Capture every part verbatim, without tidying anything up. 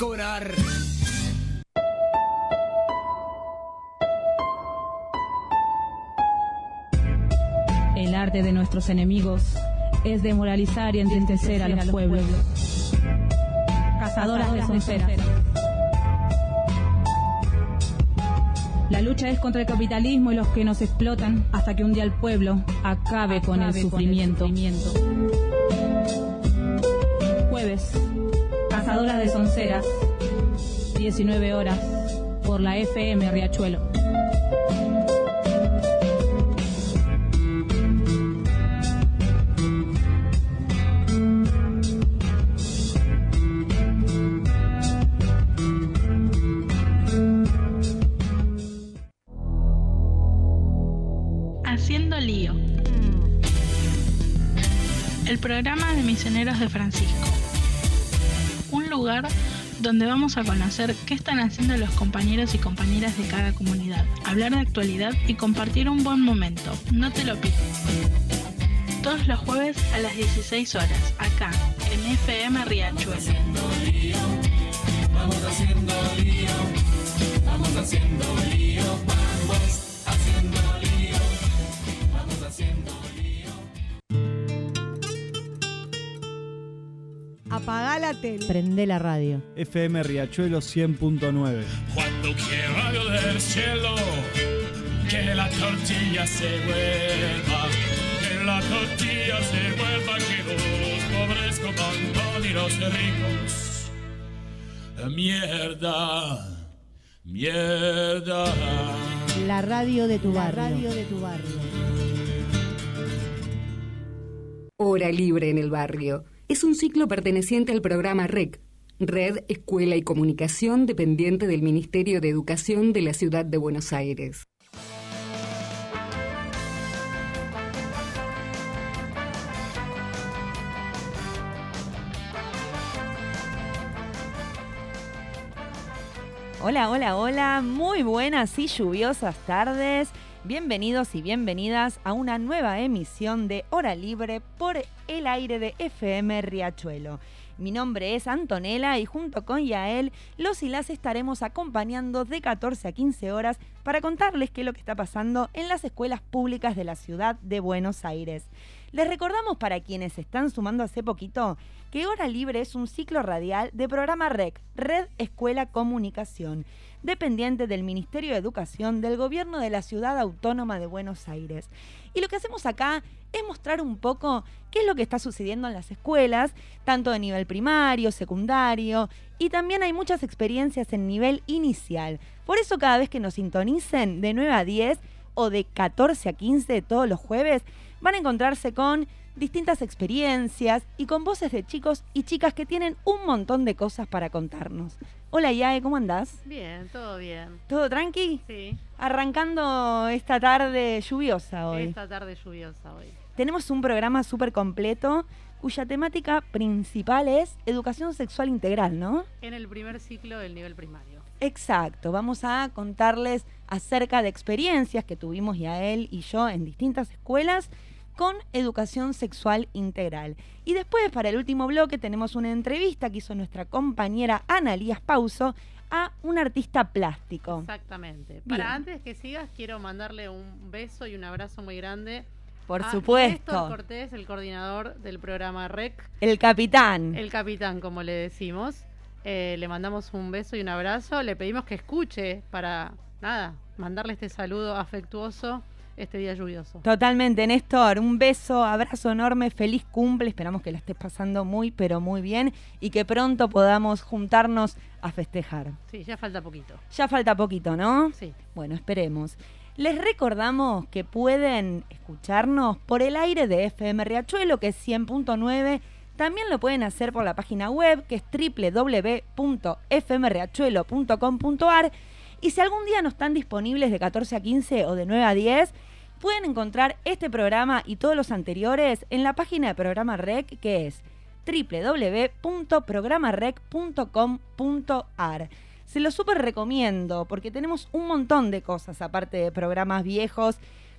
cobrar. El arte de nuestros enemigos es demoralizar y entristecer a los pueblos. Cazadoras de sonceras. La lucha es contra el capitalismo y los que nos explotan hasta que un día el pueblo acabe, acabe con, el sufrimiento. con el sufrimiento. Jueves, Cazadoras de sonceras, diecinueve horas, por la F M Riachuelo. Haciendo lío. El programa de Misioneros de Francisco. Un lugar donde vamos a conocer qué están haciendo los compañeros y compañeras de cada comunidad, hablar de actualidad y compartir un buen momento. No te lo pierdas. Todos los jueves a las dieciséis horas, acá, en F M Riachuelo. Vamos haciendo lío, vamos haciendo lío, vamos haciendo lío, vamos haciendo lío. Apagá la tele. Prende la radio. F M Riachuelo cien punto nueve. Cuando quiera rayo del cielo, que la tortilla se vuelva, que la tortilla se vuelva, que los pobres coman pan y los ricos. Mierda, mierda. La radio de tu barrio. La radio de tu barrio. Hora Libre en el Barrio. Es un ciclo perteneciente al programa R E C, Red, Escuela y Comunicación, dependiente del Ministerio de Educación de la Ciudad de Buenos Aires. Hola, hola, hola, muy buenas y lluviosas tardes. Bienvenidos y bienvenidas a una nueva emisión de Hora Libre por el aire de F M Riachuelo. Mi nombre es Antonella y junto con Yael, los y las estaremos acompañando de catorce a quince horas para contarles qué es lo que está pasando en las escuelas públicas de la ciudad de Buenos Aires. Les recordamos, para quienes se están sumando hace poquito, que Hora Libre es un ciclo radial de programa R E C, Red Escuela Comunicación, dependiente del Ministerio de Educación del Gobierno de la Ciudad Autónoma de Buenos Aires. Y lo que hacemos acá es mostrar un poco qué es lo que está sucediendo en las escuelas, tanto de nivel primario, secundario, y también hay muchas experiencias en nivel inicial. Por eso cada vez que nos sintonicen de nueve a diez o de catorce a quince todos los jueves, van a encontrarse con distintas experiencias y con voces de chicos y chicas que tienen un montón de cosas para contarnos. Hola Yae, ¿cómo andás? Bien, todo bien. ¿Todo tranqui? Sí. Arrancando esta tarde lluviosa hoy. Esta tarde lluviosa hoy. Tenemos un programa súper completo cuya temática principal es educación sexual integral, ¿no? En el primer ciclo del nivel primario. Exacto, vamos a contarles acerca de experiencias que tuvimos Yael y yo en distintas escuelas con educación sexual integral. Y después, para el último bloque, tenemos una entrevista que hizo nuestra compañera Analías Pauso a un artista plástico. Exactamente. Bien. Para antes que sigas, quiero mandarle un beso y un abrazo muy grande Por a supuesto. Néstor Cortés, el coordinador del programa R E C. El capitán. El capitán, como le decimos. Eh, le mandamos un beso y un abrazo. Le pedimos que escuche para, nada, mandarle este saludo afectuoso este día lluvioso. Totalmente, Néstor, un beso, abrazo enorme, feliz cumple, esperamos que la estés pasando muy, pero muy bien y que pronto podamos juntarnos a festejar. Sí, ya falta poquito. Ya falta poquito, ¿no? Sí. Bueno, esperemos. Les recordamos que pueden escucharnos por el aire de F M Riachuelo, que es cien punto nueve. También lo pueden hacer por la página web, que es doble u doble u doble u punto f m riachuelo punto com punto a r. Y si algún día no están disponibles de catorce a quince o de nueve a diez, pueden encontrar este programa y todos los anteriores en la página de Programa R E C, que es doble u doble u doble u punto programa rec punto com punto a r. Se lo súper recomiendo porque tenemos un montón de cosas, aparte de programas viejos,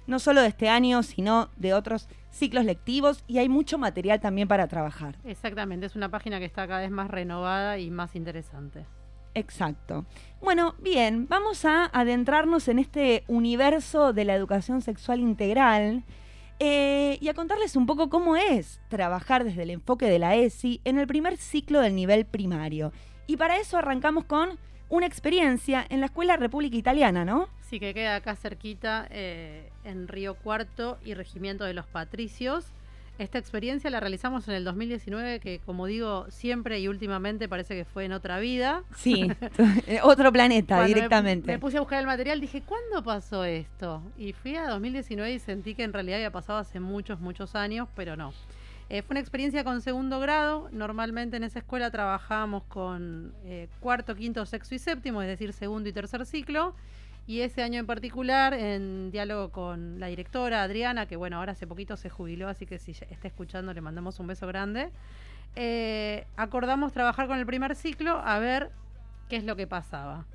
no solo de este año, sino de otros ciclos lectivos, y hay mucho material también para trabajar. Exactamente, es una página que está cada vez más renovada y más interesante. Exacto. Bueno, bien, vamos a adentrarnos en este universo de la educación sexual integral eh, y a contarles un poco cómo es trabajar desde el enfoque de la E S I en el primer ciclo del nivel primario. Y para eso arrancamos con una experiencia en la Escuela República Italiana, ¿no? Sí, que queda acá cerquita, eh, en Río Cuarto y Regimiento de los Patricios. Esta experiencia la realizamos en el dos mil diecinueve, que como digo, siempre y últimamente parece que fue en otra vida. Sí, otro planeta. Cuando directamente. Me, me puse a buscar el material, dije, ¿cuándo pasó esto? Y fui a dos mil diecinueve y sentí que en realidad había pasado hace muchos, muchos años, pero no. Eh, fue una experiencia con segundo grado. Normalmente en esa escuela trabajábamos con eh, cuarto, quinto, sexto y séptimo, es decir, segundo y tercer ciclo. Y ese año en particular, en diálogo con la directora Adriana, que bueno, ahora hace poquito se jubiló, así que si está escuchando le mandamos un beso grande, eh, acordamos trabajar con el primer ciclo a ver qué es lo que pasaba.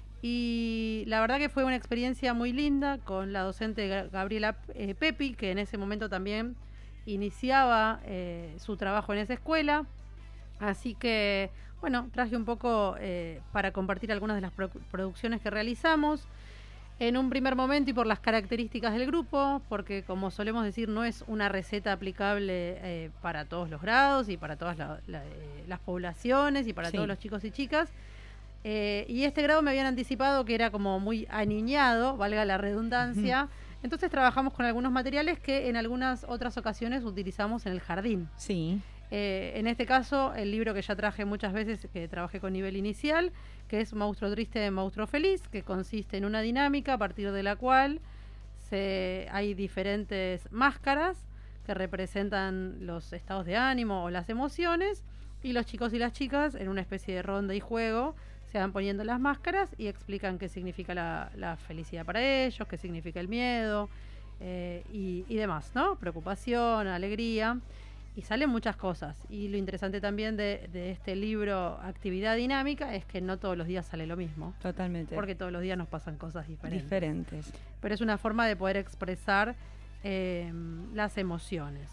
Y la verdad que fue una experiencia muy linda con la docente Gabriela eh, Pepi, que en ese momento también iniciaba eh, su trabajo en esa escuela. Así que, bueno, traje un poco eh, para compartir algunas de las pro- producciones que realizamos. En un primer momento, y por las características del grupo, porque como solemos decir, no es una receta aplicable eh, para todos los grados y para todas la, la, eh, las poblaciones y para sí. todos los chicos y chicas. Eh, y este grado me habían anticipado que era como muy aniñado, valga la redundancia. Uh-huh. Entonces trabajamos con algunos materiales que en algunas otras ocasiones utilizamos en el jardín. Sí. Eh, en este caso, el libro que ya traje muchas veces, que trabajé con nivel inicial, que es Monstruo Triste, Monstruo Feliz, que consiste en una dinámica a partir de la cual se, hay diferentes máscaras que representan los estados de ánimo o las emociones, y los chicos y las chicas, en una especie de ronda y juego, se van poniendo las máscaras y explican qué significa la, la felicidad para ellos, qué significa el miedo eh, y, y demás, ¿no? Preocupación, alegría. Y salen muchas cosas. Y lo interesante también de, de este libro Actividad Dinámica es que no todos los días sale lo mismo. Totalmente. Porque todos los días nos pasan cosas diferentes. Diferentes. Pero es una forma de poder expresar eh, las emociones.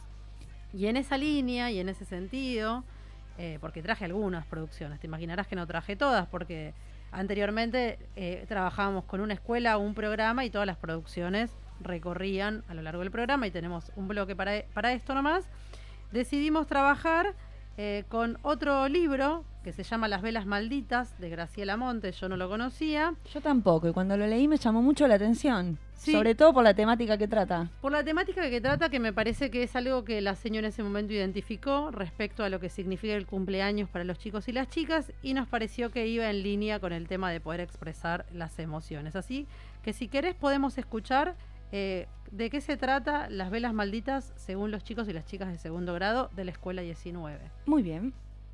Y en esa línea y en ese sentido, eh, porque traje algunas producciones, te imaginarás que no traje todas, porque anteriormente eh, trabajábamos con una escuela, un programa, y todas las producciones recorrían a lo largo del programa, y tenemos un bloque para, para esto nomás. Decidimos trabajar eh, con otro libro que se llama Las Velas Malditas, de Graciela Montes. Yo no lo conocía. Yo tampoco, y cuando lo leí me llamó mucho la atención, sí, sobre todo por la temática que trata. Por la temática que trata, que me parece que es algo que la señora en ese momento identificó respecto a lo que significa el cumpleaños para los chicos y las chicas, y nos pareció que iba en línea con el tema de poder expresar las emociones. Así que si querés podemos escuchar Eh, ¿de qué se trata Las Velas Malditas según los chicos y las chicas de segundo grado de la escuela diecinueve? Muy bien.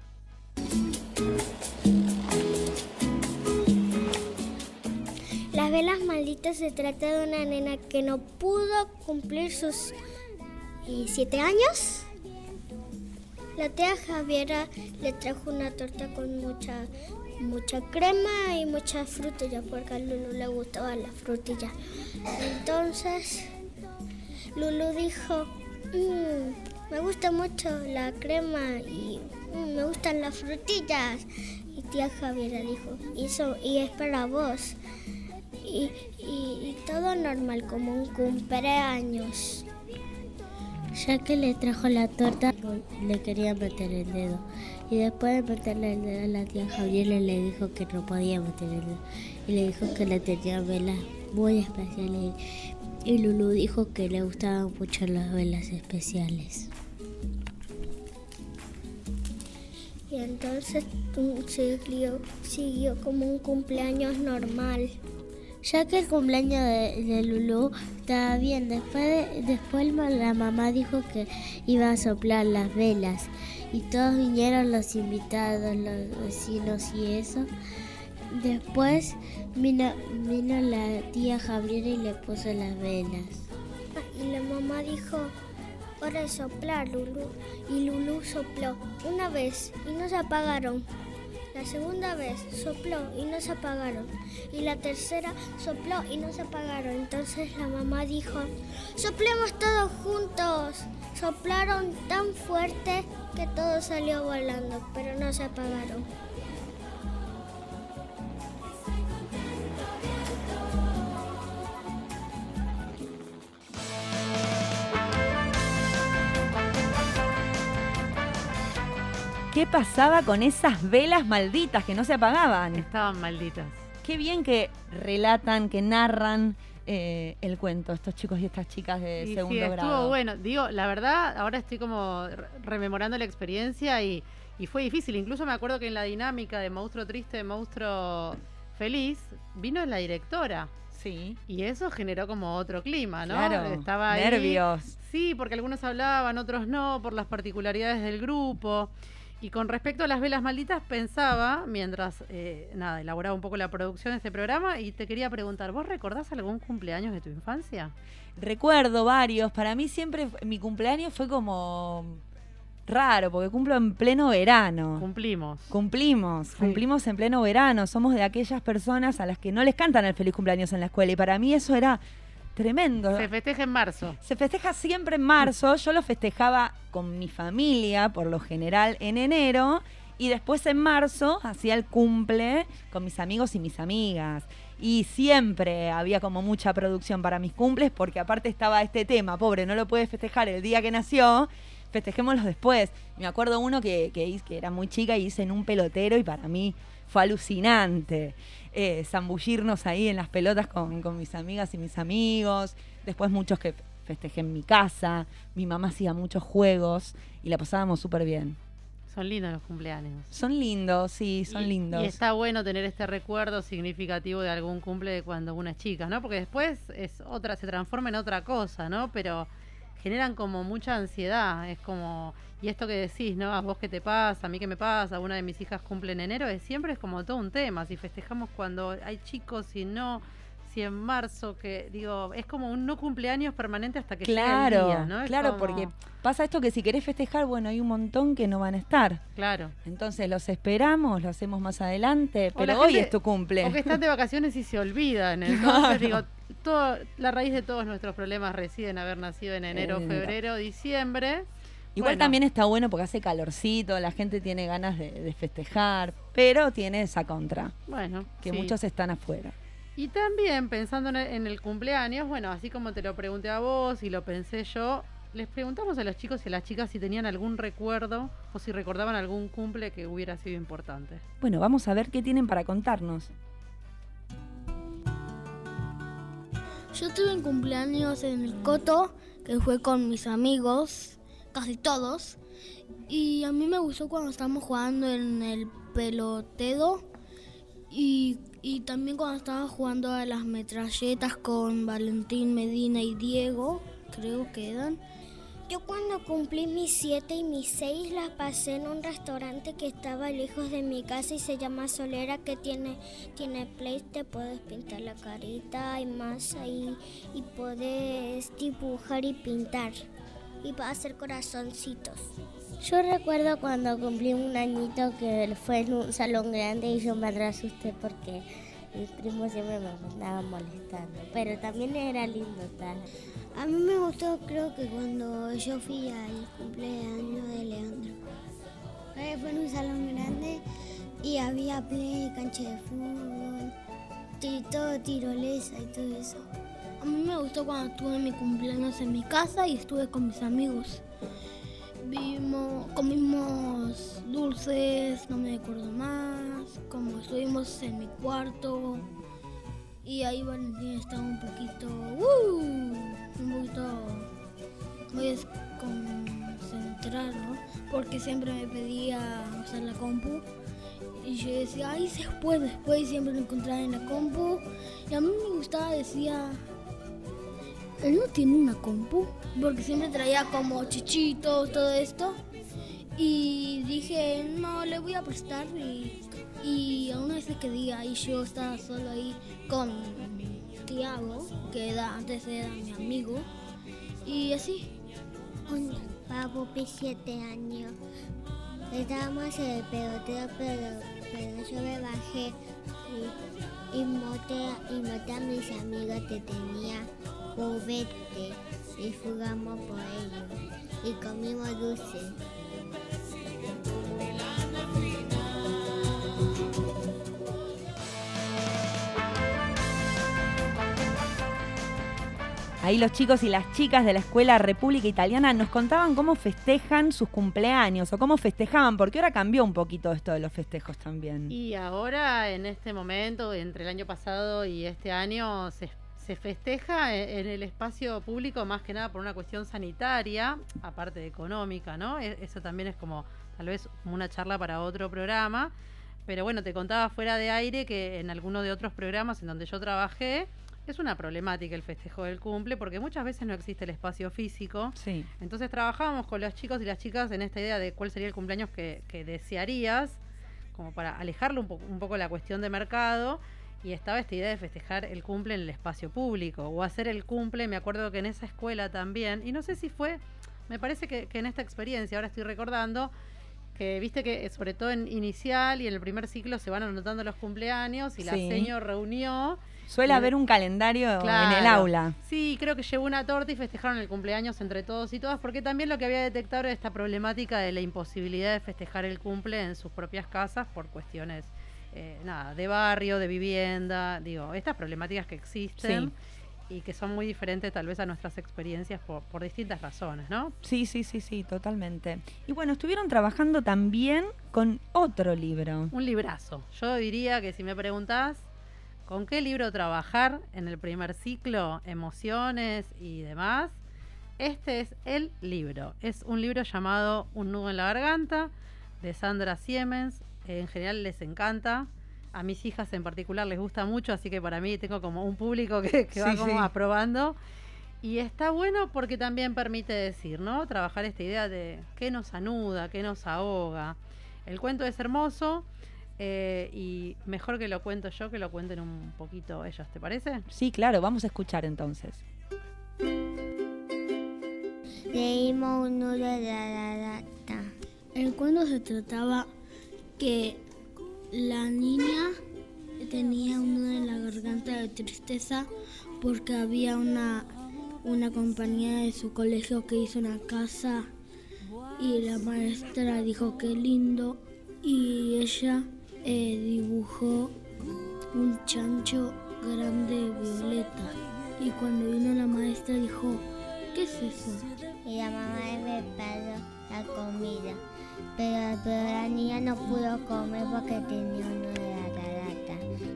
Las Velas Malditas se trata de una nena que no pudo cumplir sus eh, siete años. La tía Javiera le trajo una torta con mucha mucha crema y mucha frutilla, porque a Lulu le gustaban las frutillas. Entonces Lulu dijo, mmm, me gusta mucho la crema y mmm, me gustan las frutillas. Y tía Javiera dijo, y, eso, y es para vos. Y, y, y todo normal, como un cumpleaños. Ya que le trajo la torta, le quería meter el dedo. Y después de meterle el dedo a la tía Javiera, le dijo que no podía meter el dedo. Y le dijo que le tenía velas muy especiales. Y Lulu dijo que le gustaban mucho las velas especiales. Y entonces siguió, siguió como un cumpleaños normal. Ya que el cumpleaños de, de Lulu estaba bien, después, de, después la mamá dijo que iba a soplar las velas. Y todos vinieron los invitados, los vecinos y eso. Después vino, vino la tía Javiera y le puso las velas. Y la mamá dijo, hora de soplar, Lulu. Y Lulu sopló una vez y no se apagaron. La segunda vez sopló y no se apagaron. Y la tercera sopló y no se apagaron. Entonces la mamá dijo, soplemos todos juntos. Soplaron tan fuerte que todo salió volando, pero no se apagaron. ¿Qué pasaba con esas velas malditas que no se apagaban? Estaban malditas. Qué bien que relatan, que narran eh, el cuento, estos chicos y estas chicas de Y segundo sí, estuvo grado. bueno. Digo, la verdad, ahora estoy como re- rememorando la experiencia y, y fue difícil. Incluso me acuerdo que en la dinámica de Monstruo Triste, Monstruo Feliz, vino la directora. Sí. Y eso generó como otro clima, ¿no? Claro, Estaba ahí. nervios. Sí, porque algunos hablaban, otros no, por las particularidades del grupo. Y con respecto a las velas malditas, pensaba, mientras eh, nada, elaboraba un poco la producción de este programa, y te quería preguntar, ¿vos recordás algún cumpleaños de tu infancia? Recuerdo varios. Para mí siempre mi cumpleaños fue como raro, porque cumplo en pleno verano. Cumplimos. Cumplimos, Sí. cumplimos en pleno verano. Somos de aquellas personas a las que no les cantan el feliz cumpleaños en la escuela. Y para mí eso era tremendo. Se festeja en marzo. Se festeja siempre en marzo. Yo lo festejaba con mi familia, por lo general, en enero. Y después en marzo hacía el cumple con mis amigos y mis amigas. Y siempre había como mucha producción para mis cumples, porque aparte estaba este tema, pobre, no lo puedes festejar el día que nació, festejémoslos después. Me acuerdo uno que, que, hice- que era muy chica y hice en un pelotero y para mí fue alucinante. Eh, zambullirnos ahí en las pelotas con, con mis amigas y mis amigos. Después muchos que festejé en mi casa. Mi mamá hacía muchos juegos y la pasábamos súper bien. Son lindos los cumpleaños. Son lindos, sí, son Y- lindos. Y está bueno tener este recuerdo significativo de algún cumple de cuando uno es chica, ¿no? Porque después es otra, se transforma en otra cosa, ¿no? Pero generan como mucha ansiedad. Es como, y esto que decís, ¿no? A vos qué te pasa, a mí qué me pasa, una de mis hijas cumple en enero, es, siempre es como todo un tema. Si festejamos cuando hay chicos, si no, si en marzo, que digo, es como un no cumpleaños permanente hasta que Claro, llegue el día, ¿no? Es claro, como- porque pasa esto que si querés festejar, bueno, hay un montón que no van a estar. Claro. Entonces los esperamos, lo hacemos más adelante, O pero la hoy gente- es tu cumple. O que están de vacaciones y se olvidan. Entonces, digo, todo, la raíz de todos nuestros problemas reside en haber nacido en enero, En- febrero, diciembre. Igual Bueno, también está bueno porque hace calorcito, la gente tiene ganas de, de festejar, pero tiene esa contra, Bueno, que sí. muchos están afuera. Y también pensando en el, en el cumpleaños, bueno, así como te lo pregunté a vos y lo pensé yo, les preguntamos a los chicos y a las chicas si tenían algún recuerdo o si recordaban algún cumple que hubiera sido importante. Bueno, vamos a ver qué tienen para contarnos. Yo tuve un cumpleaños en el Coto, que fue con mis amigos, casi todos. Y a mí me gustó cuando estábamos jugando en el pelotero. Y, y también cuando estaba jugando a las metralletas con Valentín, Medina y Diego, creo que eran. Yo cuando cumplí mis siete y mis seis las pasé en un restaurante que estaba lejos de mi casa y se llama Solera, que tiene, tiene play, te puedes pintar la carita y más ahí y puedes dibujar y pintar y va a hacer corazoncitos. Yo recuerdo cuando cumplí un añito que fue en un salón grande y yo me re asusté porque mis primos siempre me andaban molestando, pero también era lindo estar. A mí me gustó, creo que cuando yo fui al cumpleaños de Leandro. Eh, Fue en un salón grande y había play, cancha de fútbol, y todo tirolesa y todo eso. A mí me gustó cuando tuve mi cumpleaños en mi casa y estuve con mis amigos. Vimos, comimos dulces, no me acuerdo más, como estuvimos en mi cuarto y ahí Valentín estaba un poquito, uh, un poquito muy desconcentrado porque siempre me pedía usar la compu y yo decía, ay, después, después y siempre lo encontraba en la compu y a mí me gustaba, decía, él no tiene una compu, porque siempre traía como chichitos, todo esto. Y dije, no, le voy a prestar. Y, y a una vez que día, y yo estaba solo ahí con Tiago, que era, antes era mi amigo. Y así. Un pavo de siete años. Estábamos en el pelotero, pero pero yo me bajé y, y, moté, y moté a mis amigos que tenía juguete y jugamos por ellos y comimos dulces. Ahí los chicos y las chicas de la Escuela República Italiana nos contaban cómo festejan sus cumpleaños o cómo festejaban, porque ahora cambió un poquito esto de los festejos también. Y ahora, en este momento, entre el año pasado y este año, se, se festeja en el espacio público más que nada por una cuestión sanitaria, aparte de económica, ¿no? Eso también es como, tal vez, una charla para otro programa. Pero bueno, te contaba fuera de aire que en alguno de otros programas en donde yo trabajé, es una problemática el festejo del cumple porque muchas veces no existe el espacio físico. Sí. Entonces trabajábamos con los chicos y las chicas en esta idea de cuál sería el cumpleaños que, que desearías, como para alejarle un, po- un poco la cuestión de mercado. Y estaba esta idea de festejar el cumple en el espacio público o hacer el cumple. Me acuerdo que en esa escuela también, y no sé si fue, me parece que, que en esta experiencia, ahora estoy recordando, que viste que sobre todo en inicial y en el primer ciclo se van anotando los cumpleaños y la Sí. seño reunió. Suele y- haber un calendario Claro. en el aula. Sí, creo que llevó una torta y festejaron el cumpleaños entre todos y todas, porque también lo que había detectado era esta problemática de la imposibilidad de festejar el cumple en sus propias casas por cuestiones eh, nada, de barrio, de vivienda, digo, estas problemáticas que existen. Y que son muy diferentes tal vez a nuestras experiencias por, por distintas razones, ¿no? Sí, sí, sí, sí, totalmente. Y bueno, estuvieron trabajando también con otro libro. Un librazo. Yo diría que si me preguntás con qué libro trabajar en el primer ciclo, emociones y demás, este es el libro. Es un libro llamado Un nudo en la garganta, de Sandra Siemens. En general les encanta. A mis hijas en particular les gusta mucho, así que para mí tengo como un público que, que va Sí, como sí. aprobando. Y está bueno porque también permite decir, ¿no? Trabajar esta idea de qué nos anuda, qué nos ahoga. El cuento es hermoso eh, y mejor que lo cuento yo que lo cuenten un poquito ellos, ¿te parece? Sí, claro, vamos a escuchar entonces. Leímos un nudo de la garganta. El cuento se trataba que la niña tenía un nudo en la garganta de tristeza porque había una, una compañera de su colegio que hizo una casa y la maestra dijo qué lindo y ella eh, dibujó un chancho grande violeta y cuando vino la maestra dijo ¿qué es eso? Y la mamá me preparó la comida, pero, pero la niña no pudo comer porque tenía uno de la garganta.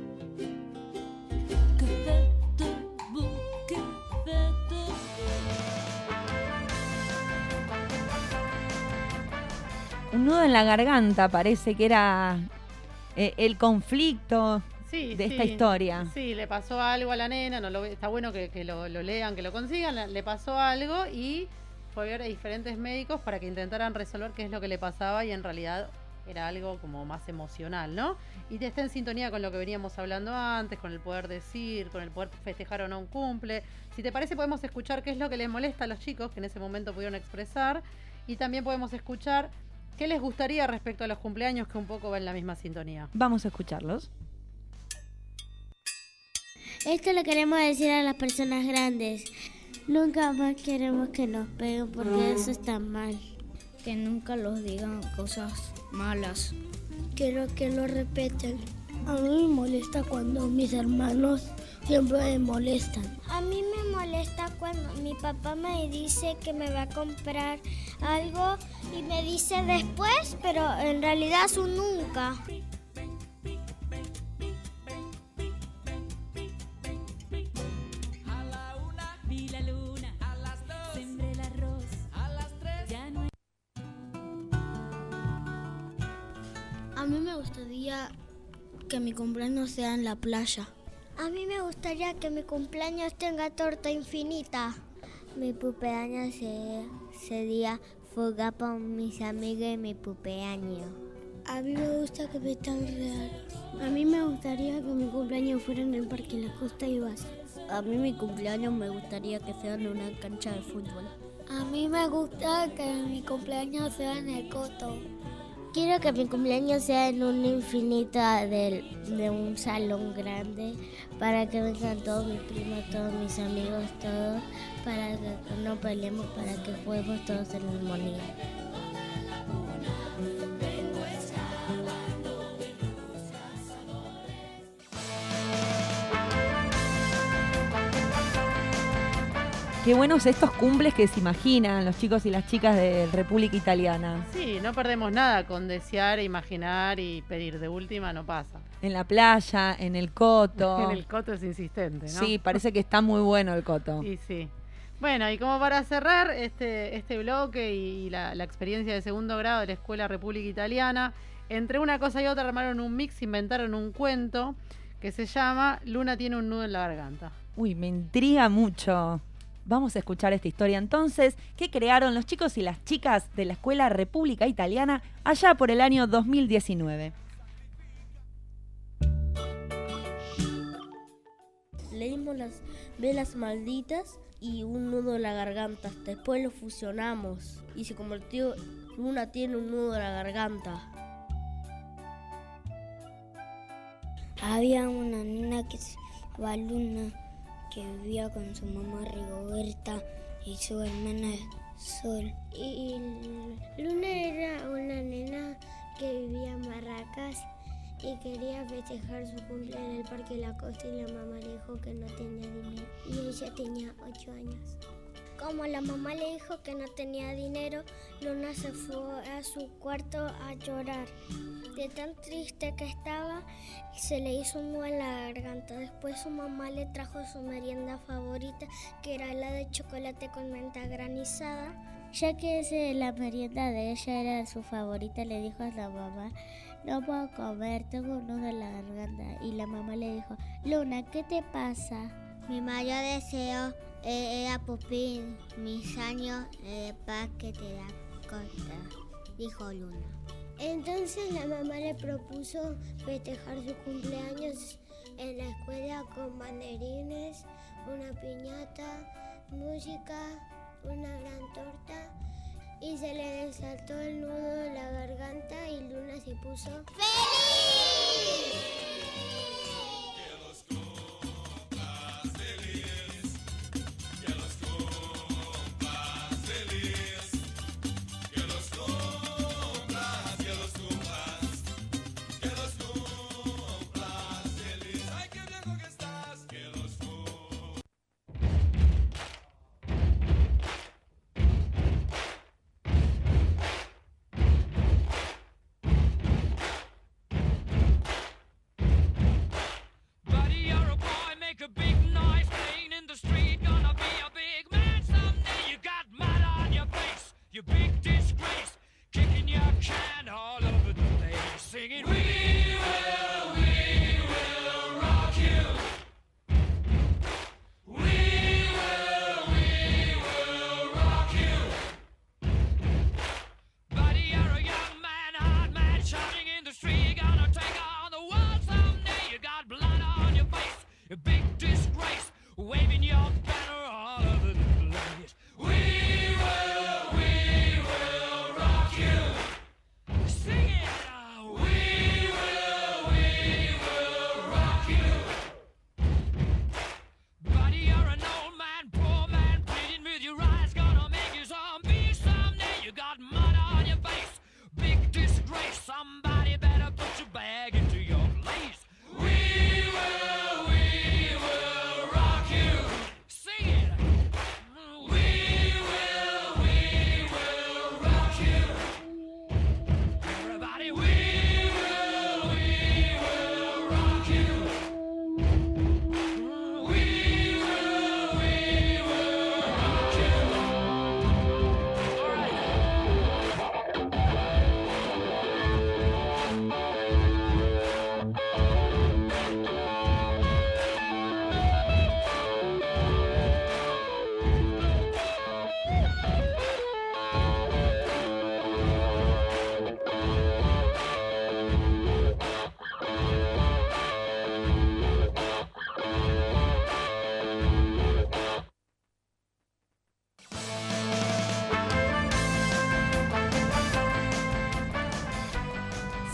Un nudo en la garganta parece que era eh, el conflicto Sí, de sí, esta historia. Sí, le pasó algo a la nena, no lo, está bueno que, que lo, lo lean, que lo consigan, le, le pasó algo y fue a ver a diferentes médicos para que intentaran resolver qué es lo que le pasaba y en realidad era algo como más emocional, ¿no? Y está en sintonía con lo que veníamos hablando antes, con el poder decir, con el poder festejar o no un cumple. Si te parece podemos escuchar qué es lo que les molesta a los chicos que en ese momento pudieron expresar y también podemos escuchar qué les gustaría respecto a los cumpleaños que un poco va en la misma sintonía. Vamos a escucharlos. Esto le queremos decir a las personas grandes. Nunca más queremos que nos peguen porque eso está mal. Que nunca los digan cosas malas. Quiero que lo respeten. A mí me molesta cuando mis hermanos siempre me molestan. A mí me molesta cuando mi papá me dice que me va a comprar algo y me dice después, pero en realidad es un nunca. A mí me gustaría que mi cumpleaños sea en la playa. A mí me gustaría que mi cumpleaños tenga torta infinita. Mi cumpleaños se- sería jugar con mis amigos en mi cumpleaños. A mí me gusta que me tan real. A mí me gustaría que mi cumpleaños fuera en el Parque La Costa y Base. A mí mi cumpleaños me gustaría que sea en una cancha de fútbol. A mí me gusta que mi cumpleaños sea en el Coto. quiero que mi cumpleaños sea en un infinito de, de un salón grande, para que vengan todos mis primos, todos mis amigos, todos, para que no peleemos, para que juguemos todos en armonía. Qué buenos estos cumples que se imaginan los chicos y las chicas de República Italiana. Sí, no perdemos nada con desear, imaginar y pedir. De última no pasa. En la playa, en el coto. En el coto es insistente, ¿no? Sí, parece que está muy bueno el coto. Sí, sí. Bueno, y como para cerrar este, este bloque y la, la experiencia de segundo grado de la Escuela República Italiana, entre una cosa y otra armaron un mix, inventaron un cuento que se llama Luna tiene un nudo en la garganta. Uy, me intriga mucho. Vamos a escuchar esta historia entonces, que crearon los chicos y las chicas de la Escuela República Italiana allá por el año dos mil diecinueve. Leímos las velas malditas y un nudo en la garganta. Después lo fusionamos y se convirtió Luna tiene un nudo en la garganta. Había una nena que se llamaba Luna, que vivía con su mamá Rigoberta y su hermana Sol. Y Luna era una nena que vivía en Barracas y quería festejar su cumple en el Parque La Costa, y la mamá le dijo que no tenía dinero y ella tenía ocho años. Como la mamá le dijo que no tenía dinero, Luna se fue a su cuarto a llorar. De tan triste que estaba, se le hizo un nudo en la garganta. Después su mamá le trajo su merienda favorita, que era la de chocolate con menta granizada. Ya que ese, la merienda de ella era su favorita, le dijo a la mamá: no puedo comer, tengo un nudo en la garganta. Y la mamá le dijo: Luna, ¿qué te pasa? Mi mayor deseo eh, era cumplir mis años de paz que te da costa, dijo Luna. Entonces la mamá le propuso festejar su cumpleaños en la escuela con banderines, una piñata, música, una gran torta, y se le desató el nudo en la garganta y Luna se puso ¡feliz!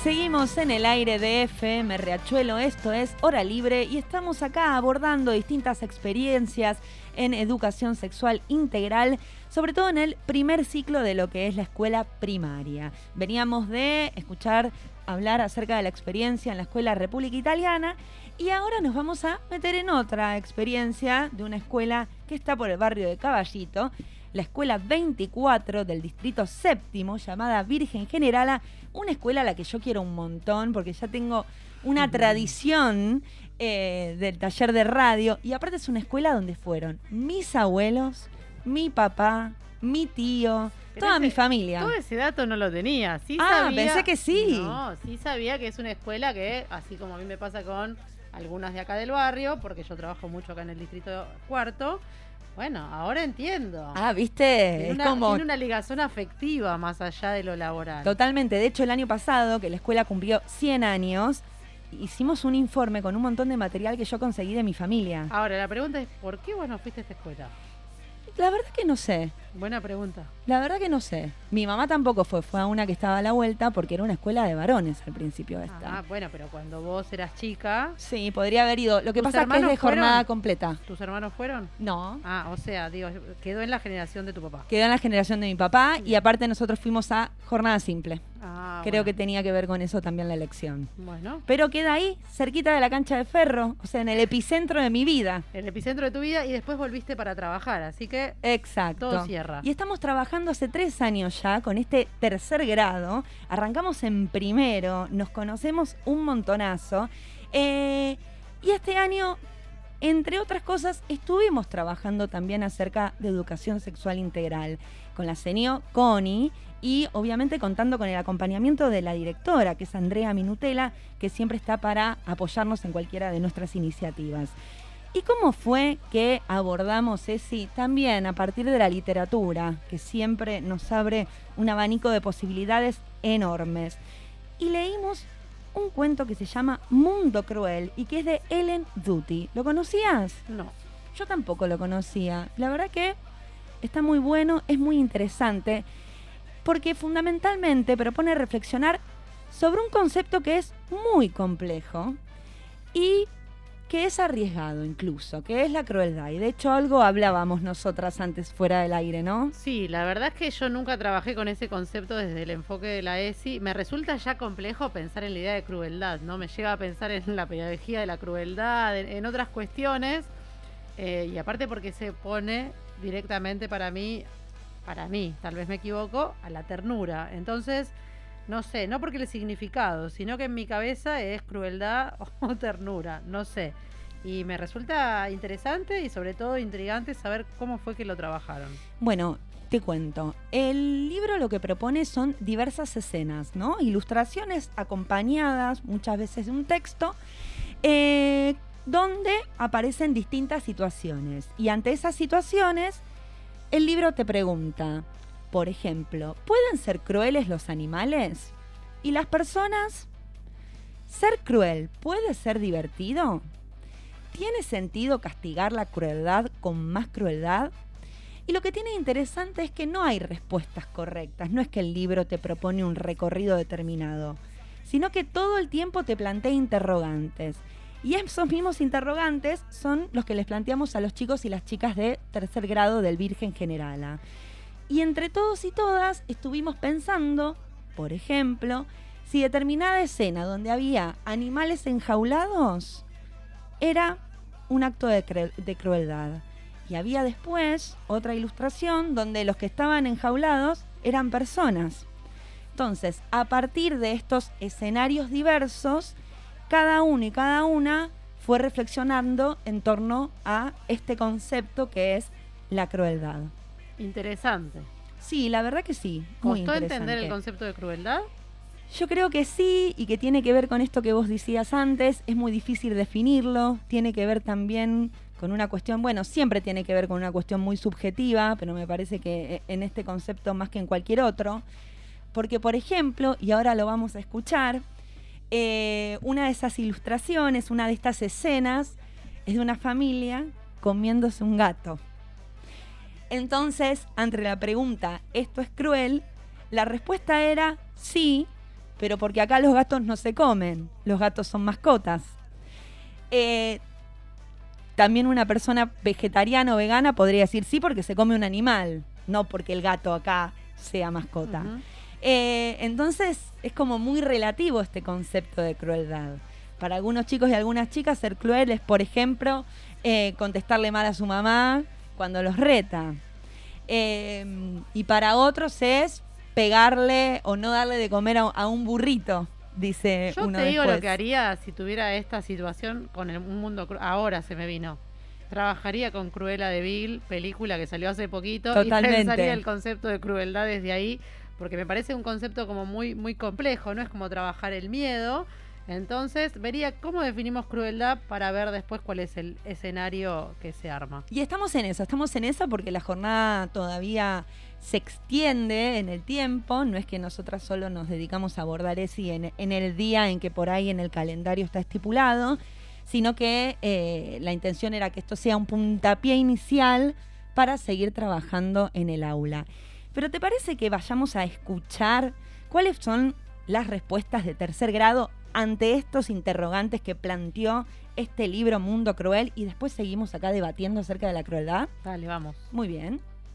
Seguimos en el aire de F M Riachuelo, esto es Hora Libre y estamos acá abordando distintas experiencias en educación sexual integral, sobre todo en el primer ciclo de lo que es la escuela primaria. Veníamos de escuchar hablar acerca de la experiencia en la Escuela República Italiana y ahora nos vamos a meter en otra experiencia de una escuela que está por el barrio de Caballito, la escuela veinticuatro del distrito séptimo, llamada Virgen Generala, una escuela a la que yo quiero un montón porque ya tengo una uh-huh. tradición eh, del taller de radio y aparte es una escuela donde fueron mis abuelos, mi papá, mi tío, Pero toda ese, mi familia. Todo ese dato no lo tenía. Sí ah, sabía, pensé que sí. No, sí sabía que es una escuela que, así como a mí me pasa con algunas de acá del barrio, porque yo trabajo mucho acá en el distrito cuarto. Bueno, ahora entiendo. Ah, ¿viste? Tiene, es una, como... tiene una ligación afectiva más allá de lo laboral. Totalmente. De hecho, el año pasado, que la escuela cumplió cien años, hicimos un informe con un montón de material que yo conseguí de mi familia. Ahora, la pregunta es, ¿por qué vos no fuiste a esta escuela? La verdad que no sé. Buena pregunta. La verdad que no sé. Mi mamá tampoco fue, fue a una que estaba a la vuelta porque era una escuela de varones al principio esta. Ah, bueno, pero cuando vos eras chica... Sí, podría haber ido. Lo que pasa es que es de jornada fueron? completa. ¿Tus hermanos fueron? No. Ah, o sea, digo, quedó en la generación de tu papá. Quedó en la generación de mi papá y aparte nosotros fuimos a jornada simple. Ah, Creo bueno. que tenía que ver con eso también la elección. Bueno. Pero queda ahí, cerquita de la cancha de Ferro, o sea, en el epicentro de mi vida. El epicentro de tu vida y después volviste para trabajar, así que... Exacto. Todo cierra. Y estamos trabajando hace tres años ya con este tercer grado. Arrancamos en primero, nos conocemos un montonazo. Eh, y este año, entre otras cosas, estuvimos trabajando también acerca de educación sexual integral con la señora Connie y obviamente contando con el acompañamiento de la directora, que es Andrea Minutela, que siempre está para apoyarnos en cualquiera de nuestras iniciativas. ¿Y cómo fue que abordamos, Ceci, también a partir de la literatura, que siempre nos abre un abanico de posibilidades enormes? Y leímos un cuento que se llama Mundo Cruel y que es de Ellen Doughty. ¿Lo conocías? No. Yo tampoco lo conocía. La verdad que está muy bueno, es muy interesante, porque fundamentalmente propone reflexionar sobre un concepto que es muy complejo y que es arriesgado incluso, que es la crueldad. Y de hecho algo hablábamos nosotras antes fuera del aire, ¿no? Sí, la verdad es que yo nunca trabajé con ese concepto desde el enfoque de la ESI. Me resulta ya complejo pensar en la idea de crueldad, ¿no? Me llega a pensar en la pedagogía de la crueldad, en, en otras cuestiones, eh, y aparte porque se pone directamente para mí, para mí, tal vez me equivoco, a la ternura. Entonces, no sé, no porque el significado, sino que en mi cabeza es crueldad o ternura, no sé. Y me resulta interesante y sobre todo intrigante saber cómo fue que lo trabajaron. Bueno, te cuento. El libro lo que propone son diversas escenas, ¿no? Ilustraciones acompañadas muchas veces de un texto, eh, donde aparecen distintas situaciones. Y ante esas situaciones, el libro te pregunta, por ejemplo, ¿pueden ser crueles los animales? ¿Y las personas? ¿Ser cruel puede ser divertido? ¿Tiene sentido castigar la crueldad con más crueldad? Y lo que tiene interesante es que no hay respuestas correctas. No es que el libro te propone un recorrido determinado, sino que todo el tiempo te plantea interrogantes. Y esos mismos interrogantes son los que les planteamos a los chicos y las chicas de tercer grado del Virgen Generala. Y entre todos y todas estuvimos pensando, por ejemplo, si determinada escena donde había animales enjaulados era un acto de, cru- de crueldad. Y había después otra ilustración donde los que estaban enjaulados eran personas. Entonces, a partir de estos escenarios diversos, cada uno y cada una fue reflexionando en torno a este concepto que es la crueldad. Interesante. Sí, la verdad que sí. Muy ¿Costó interesante. entender el concepto de crueldad? Yo creo que sí, y que tiene que ver con esto que vos decías antes. Es muy difícil definirlo. Tiene que ver también con una cuestión, bueno, siempre tiene que ver con una cuestión muy subjetiva, pero me parece que en este concepto más que en cualquier otro. Porque, por ejemplo, y ahora lo vamos a escuchar, eh, una de esas ilustraciones, una de estas escenas, es de una familia comiéndose un gato. Entonces, ante la pregunta, ¿esto es cruel?, la respuesta era sí, pero porque acá los gatos no se comen, los gatos son mascotas. Eh, también una persona vegetariana o vegana podría decir sí porque se come un animal, no porque el gato acá sea mascota. Uh-huh. Eh, entonces es como muy relativo este concepto de crueldad. Para algunos chicos y algunas chicas ser cruel es, por ejemplo, eh, contestarle mal a su mamá cuando los reta. Eh, y para otros es pegarle o no darle de comer a, a un burrito, dice Yo uno te digo después. lo que haría si tuviera esta situación con el, un mundo cru- ahora se me vino. Trabajaría con Cruella de Vil, película que salió hace poquito. Totalmente. Y pensaría el concepto de crueldad desde ahí, porque me parece un concepto como muy, muy complejo, ¿no? Es como trabajar el miedo. Entonces vería cómo definimos crueldad para ver después cuál es el escenario que se arma. Y estamos en eso, estamos en eso porque la jornada todavía se extiende en el tiempo, no es que nosotras solo nos dedicamos a abordar eso y en, en el día en que por ahí en el calendario está estipulado, sino que eh, la intención era que esto sea un puntapié inicial para seguir trabajando en el aula. Pero ¿te parece que vayamos a escuchar cuáles son las respuestas de tercer grado ante estos interrogantes que planteó este libro Mundo Cruel y después seguimos acá debatiendo acerca de la crueldad? Dale, vamos. Muy bien.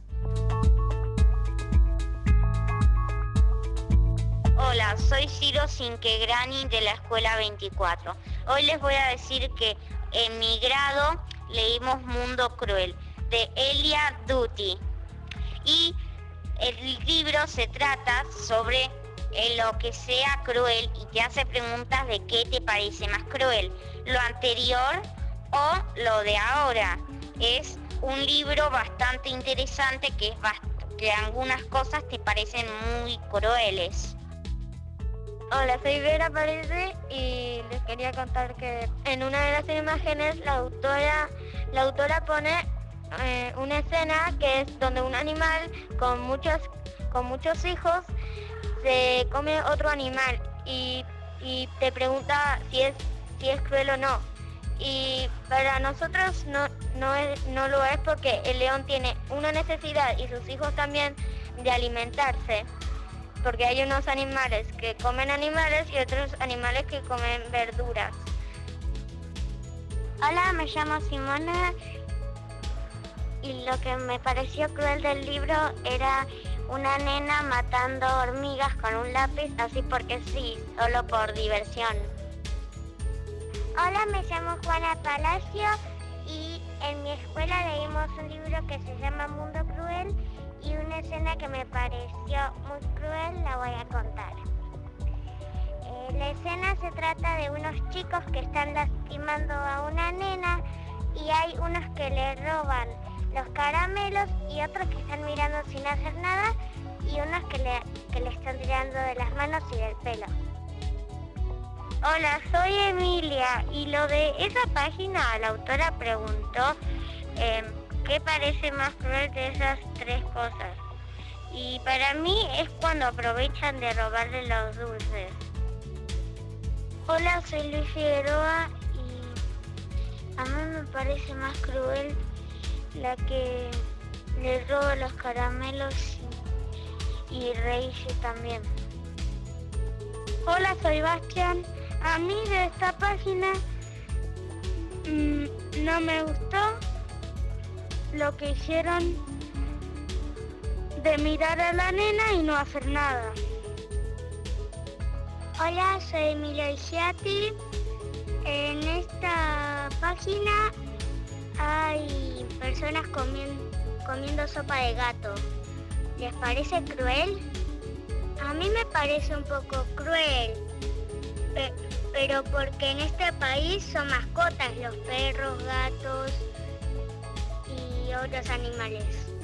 Hola, soy Ciro Cinquegrani de la Escuela veinticuatro. Hoy les voy a decir que en mi grado leímos Mundo Cruel de Elia Duty y el libro se trata sobre en lo que sea cruel y te hace preguntas de qué te parece más cruel, lo anterior o lo de ahora. Es un libro bastante interesante que, es bast- que algunas cosas te parecen muy crueles. Hola, soy Vera Parece y les quería contar que en una de las imágenes la autora, la autora pone eh, una escena que es donde un animal con muchos, con muchos hijos se come otro animal y, y te pregunta si es, si es cruel o no. Y para nosotros no, no, es, no lo es porque el león tiene una necesidad y sus hijos también de alimentarse. Porque hay unos animales que comen animales y otros animales que comen verduras. Hola, me llamo Simona y lo que me pareció cruel del libro era una nena matando hormigas con un lápiz, así porque sí, solo por diversión. Hola, me llamo Juana Palacio y en mi escuela leímos un libro que se llama Mundo Cruel y una escena que me pareció muy cruel la voy a contar. Eh, la escena se trata de unos chicos que están lastimando a una nena y hay unos que le roban los caramelos y otros que están mirando sin hacer nada y unos que le, que le están tirando de las manos y del pelo. Hola, soy Emilia y lo de esa página la autora preguntó eh, qué parece más cruel de esas tres cosas. Y para mí es cuando aprovechan de robarle los dulces. Hola, soy Luis Figueroa y a mí me parece más cruel la que le roba los caramelos y, y reírse también. Hola, soy Bastián. A mí de esta página mmm, no me gustó lo que hicieron de mirar a la nena y no hacer nada. Hola, soy Emilia Isiati. En esta página hay personas comiendo, comiendo sopa de gato. ¿Les parece cruel? A mí me parece un poco cruel, pe- pero porque en este país son mascotas los perros, gatos y otros animales.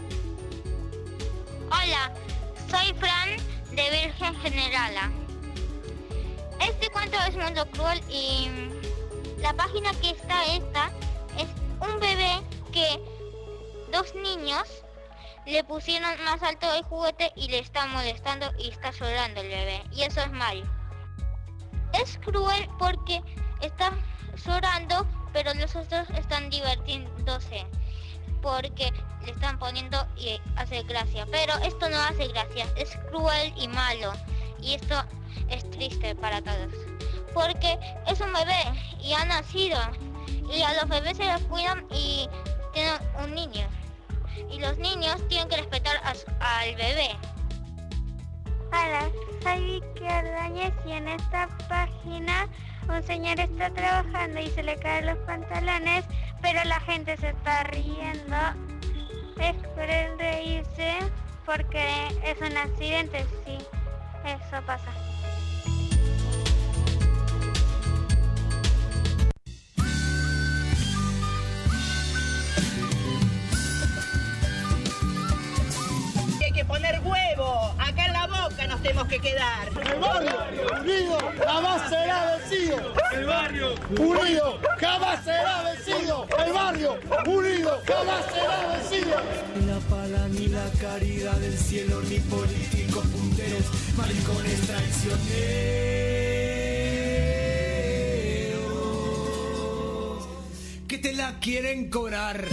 Hola, soy Fran de Virgen Generala. Este cuento es Mundo Cruel y la página que está esta es un bebé que dos niños le pusieron más alto el juguete y le está molestando y está llorando el bebé. Y eso es mal. Es cruel porque está llorando, pero los otros están divirtiéndose porque le están poniendo y hace gracia. Pero esto no hace gracia, es cruel y malo. Y esto es triste para todos, porque es un bebé y ha nacido, y a los bebés se los cuidan y tienen un niño, y los niños tienen que respetar a su, al bebé. Hola, soy Vicky Ordóñez y en esta página un señor está trabajando y se le caen los pantalones, pero la gente se está riendo. Es cruel reírse porque es un accidente, sí, eso pasa. Hay que poner huevo, acá en la boca nos tenemos que quedar. El barrio unido jamás será vencido. El barrio unido jamás será vencido. El barrio unido jamás será vencido. Ni la pala ni la caridad del cielo, ni políticos punteros, maricones traicioneros, que te la quieren cobrar.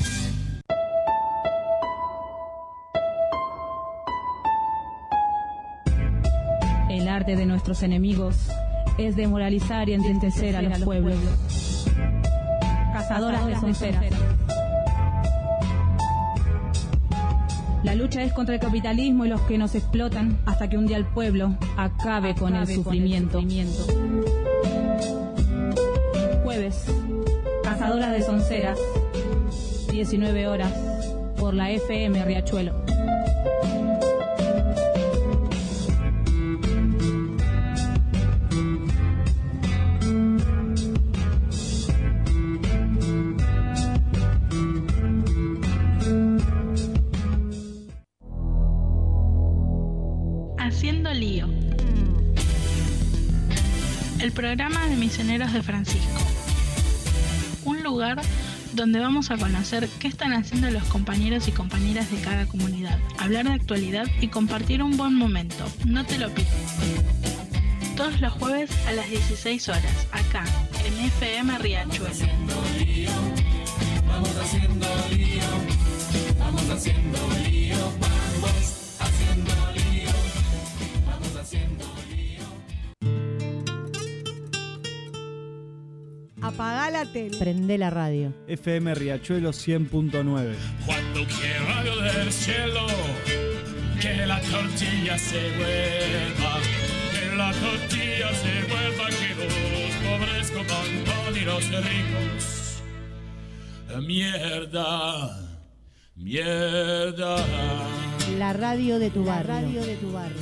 El arte de nuestros enemigos es demoralizar y entristecer a los pueblos. Cazadoras de sonceras. La lucha es contra el capitalismo y los que nos explotan hasta que un día el pueblo acabe con el sufrimiento. Jueves, Cazadoras de sonceras, diecinueve horas, por la F M Riachuelo. Haciendo lío. El programa de Misioneros de Francisco. Un lugar donde vamos a conocer qué están haciendo los compañeros y compañeras de cada comunidad, hablar de actualidad y compartir un buen momento. No te lo pido. Todos los jueves a las dieciséis horas, acá, en F M Riachuelo. Vamos haciendo lío, vamos haciendo lío, vamos haciendo lío, vamos haciendo lío. Apagá la tele. Prende la radio. F M Riachuelo cien punto nueve. Cuando quiera radio del cielo, que la tortilla se vuelva, que la tortilla se vuelva, que los pobres coman pan y los ricos. Mierda, mierda. La radio de tu barrio. La radio de tu barrio.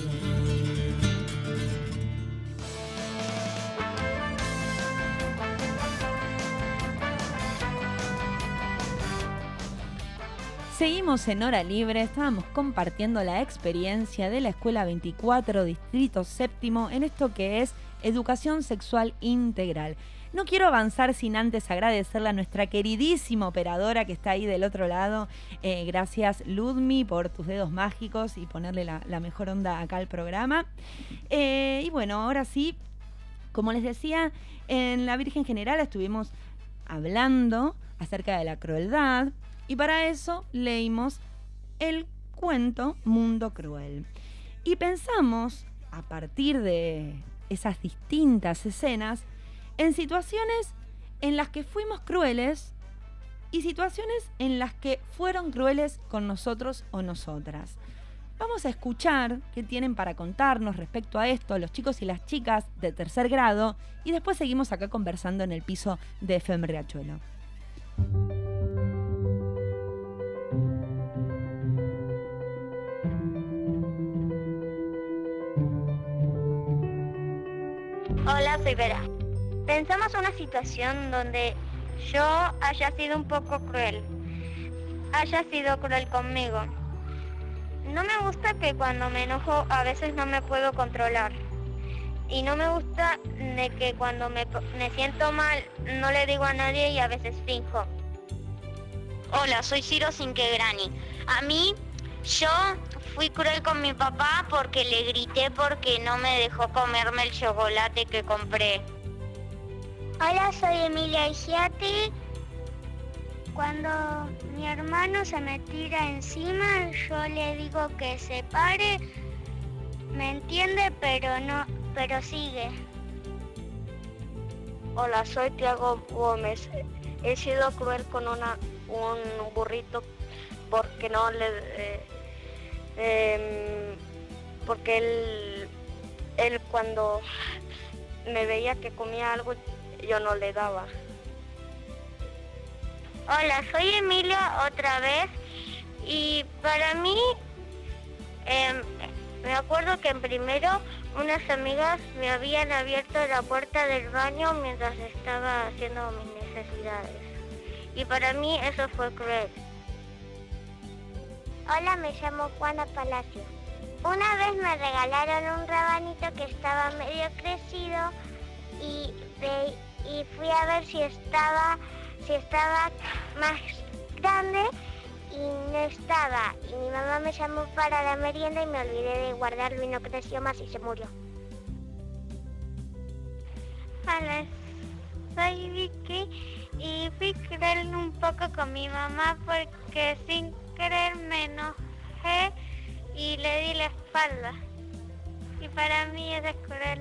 Seguimos en Hora Libre, estábamos compartiendo la experiencia de la Escuela veinticuatro, Distrito Séptimo, en esto que es Educación Sexual Integral. No quiero avanzar sin antes agradecerle a nuestra queridísima operadora que está ahí del otro lado. Eh, gracias, Ludmi, por tus dedos mágicos y ponerle la, la mejor onda acá al programa. Eh, y bueno, ahora sí, como les decía, en la Virgen General estuvimos hablando acerca de la crueldad y para eso leímos el cuento Mundo Cruel. Y pensamos, a partir de esas distintas escenas, en situaciones en las que fuimos crueles y situaciones en las que fueron crueles con nosotros o nosotras. Vamos a escuchar qué tienen para contarnos respecto a esto los chicos y las chicas de tercer grado y después seguimos acá conversando en el piso de F M Riachuelo. Hola, soy Vera. Pensamos una situación donde yo haya sido un poco cruel, haya sido cruel conmigo. No me gusta que cuando me enojo a veces no me puedo controlar. Y no me gusta de que cuando me, me siento mal no le digo a nadie y a veces finjo. Hola, soy Ciro Sinquegrani. A mí, yo fui cruel con mi papá porque le grité porque no me dejó comerme el chocolate que compré. Hola, soy Emilia Igiati. Cuando mi hermano se me tira encima, yo le digo que se pare. Me entiende, pero no, pero sigue. Hola, soy Tiago Gómez. He sido cruel con una, un burrito porque no le... Eh, eh, porque él, él cuando me veía que comía algo, yo no le daba. Hola, soy Emilia otra vez y para mí, eh, me acuerdo que en primero unas amigas me habían abierto la puerta del baño mientras estaba haciendo mis necesidades. Y para mí eso fue cruel. Hola, me llamo Juana Palacio. Una vez me regalaron un rabanito que estaba medio crecido y, ve, y fui a ver si estaba, si estaba más grande y no estaba. Y mi mamá me llamó para la merienda y me olvidé de guardarlo y no creció más y se murió. Hola, soy Vicky y fui cruel un poco con mi mamá porque sin querer me enojé y le di la espalda. Y para mí eso es cruel.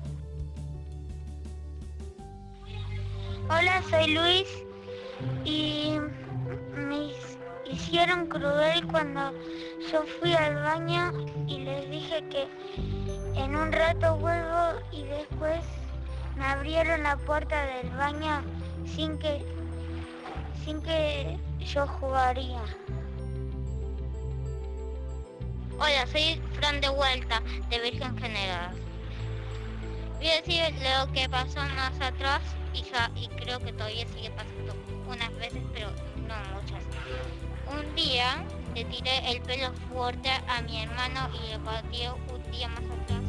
Hola, soy Luis y me hicieron cruel cuando yo fui al baño y les dije que en un rato vuelvo y después me abrieron la puerta del baño sin que, sin que yo jugaría. Hola, soy Fran de vuelta, de Virgen General. Voy a decir lo que pasó más atrás y, ya, y creo que todavía sigue pasando unas veces, pero no muchas. Un día le tiré el pelo fuerte a mi hermano y le pateé un día más atrás.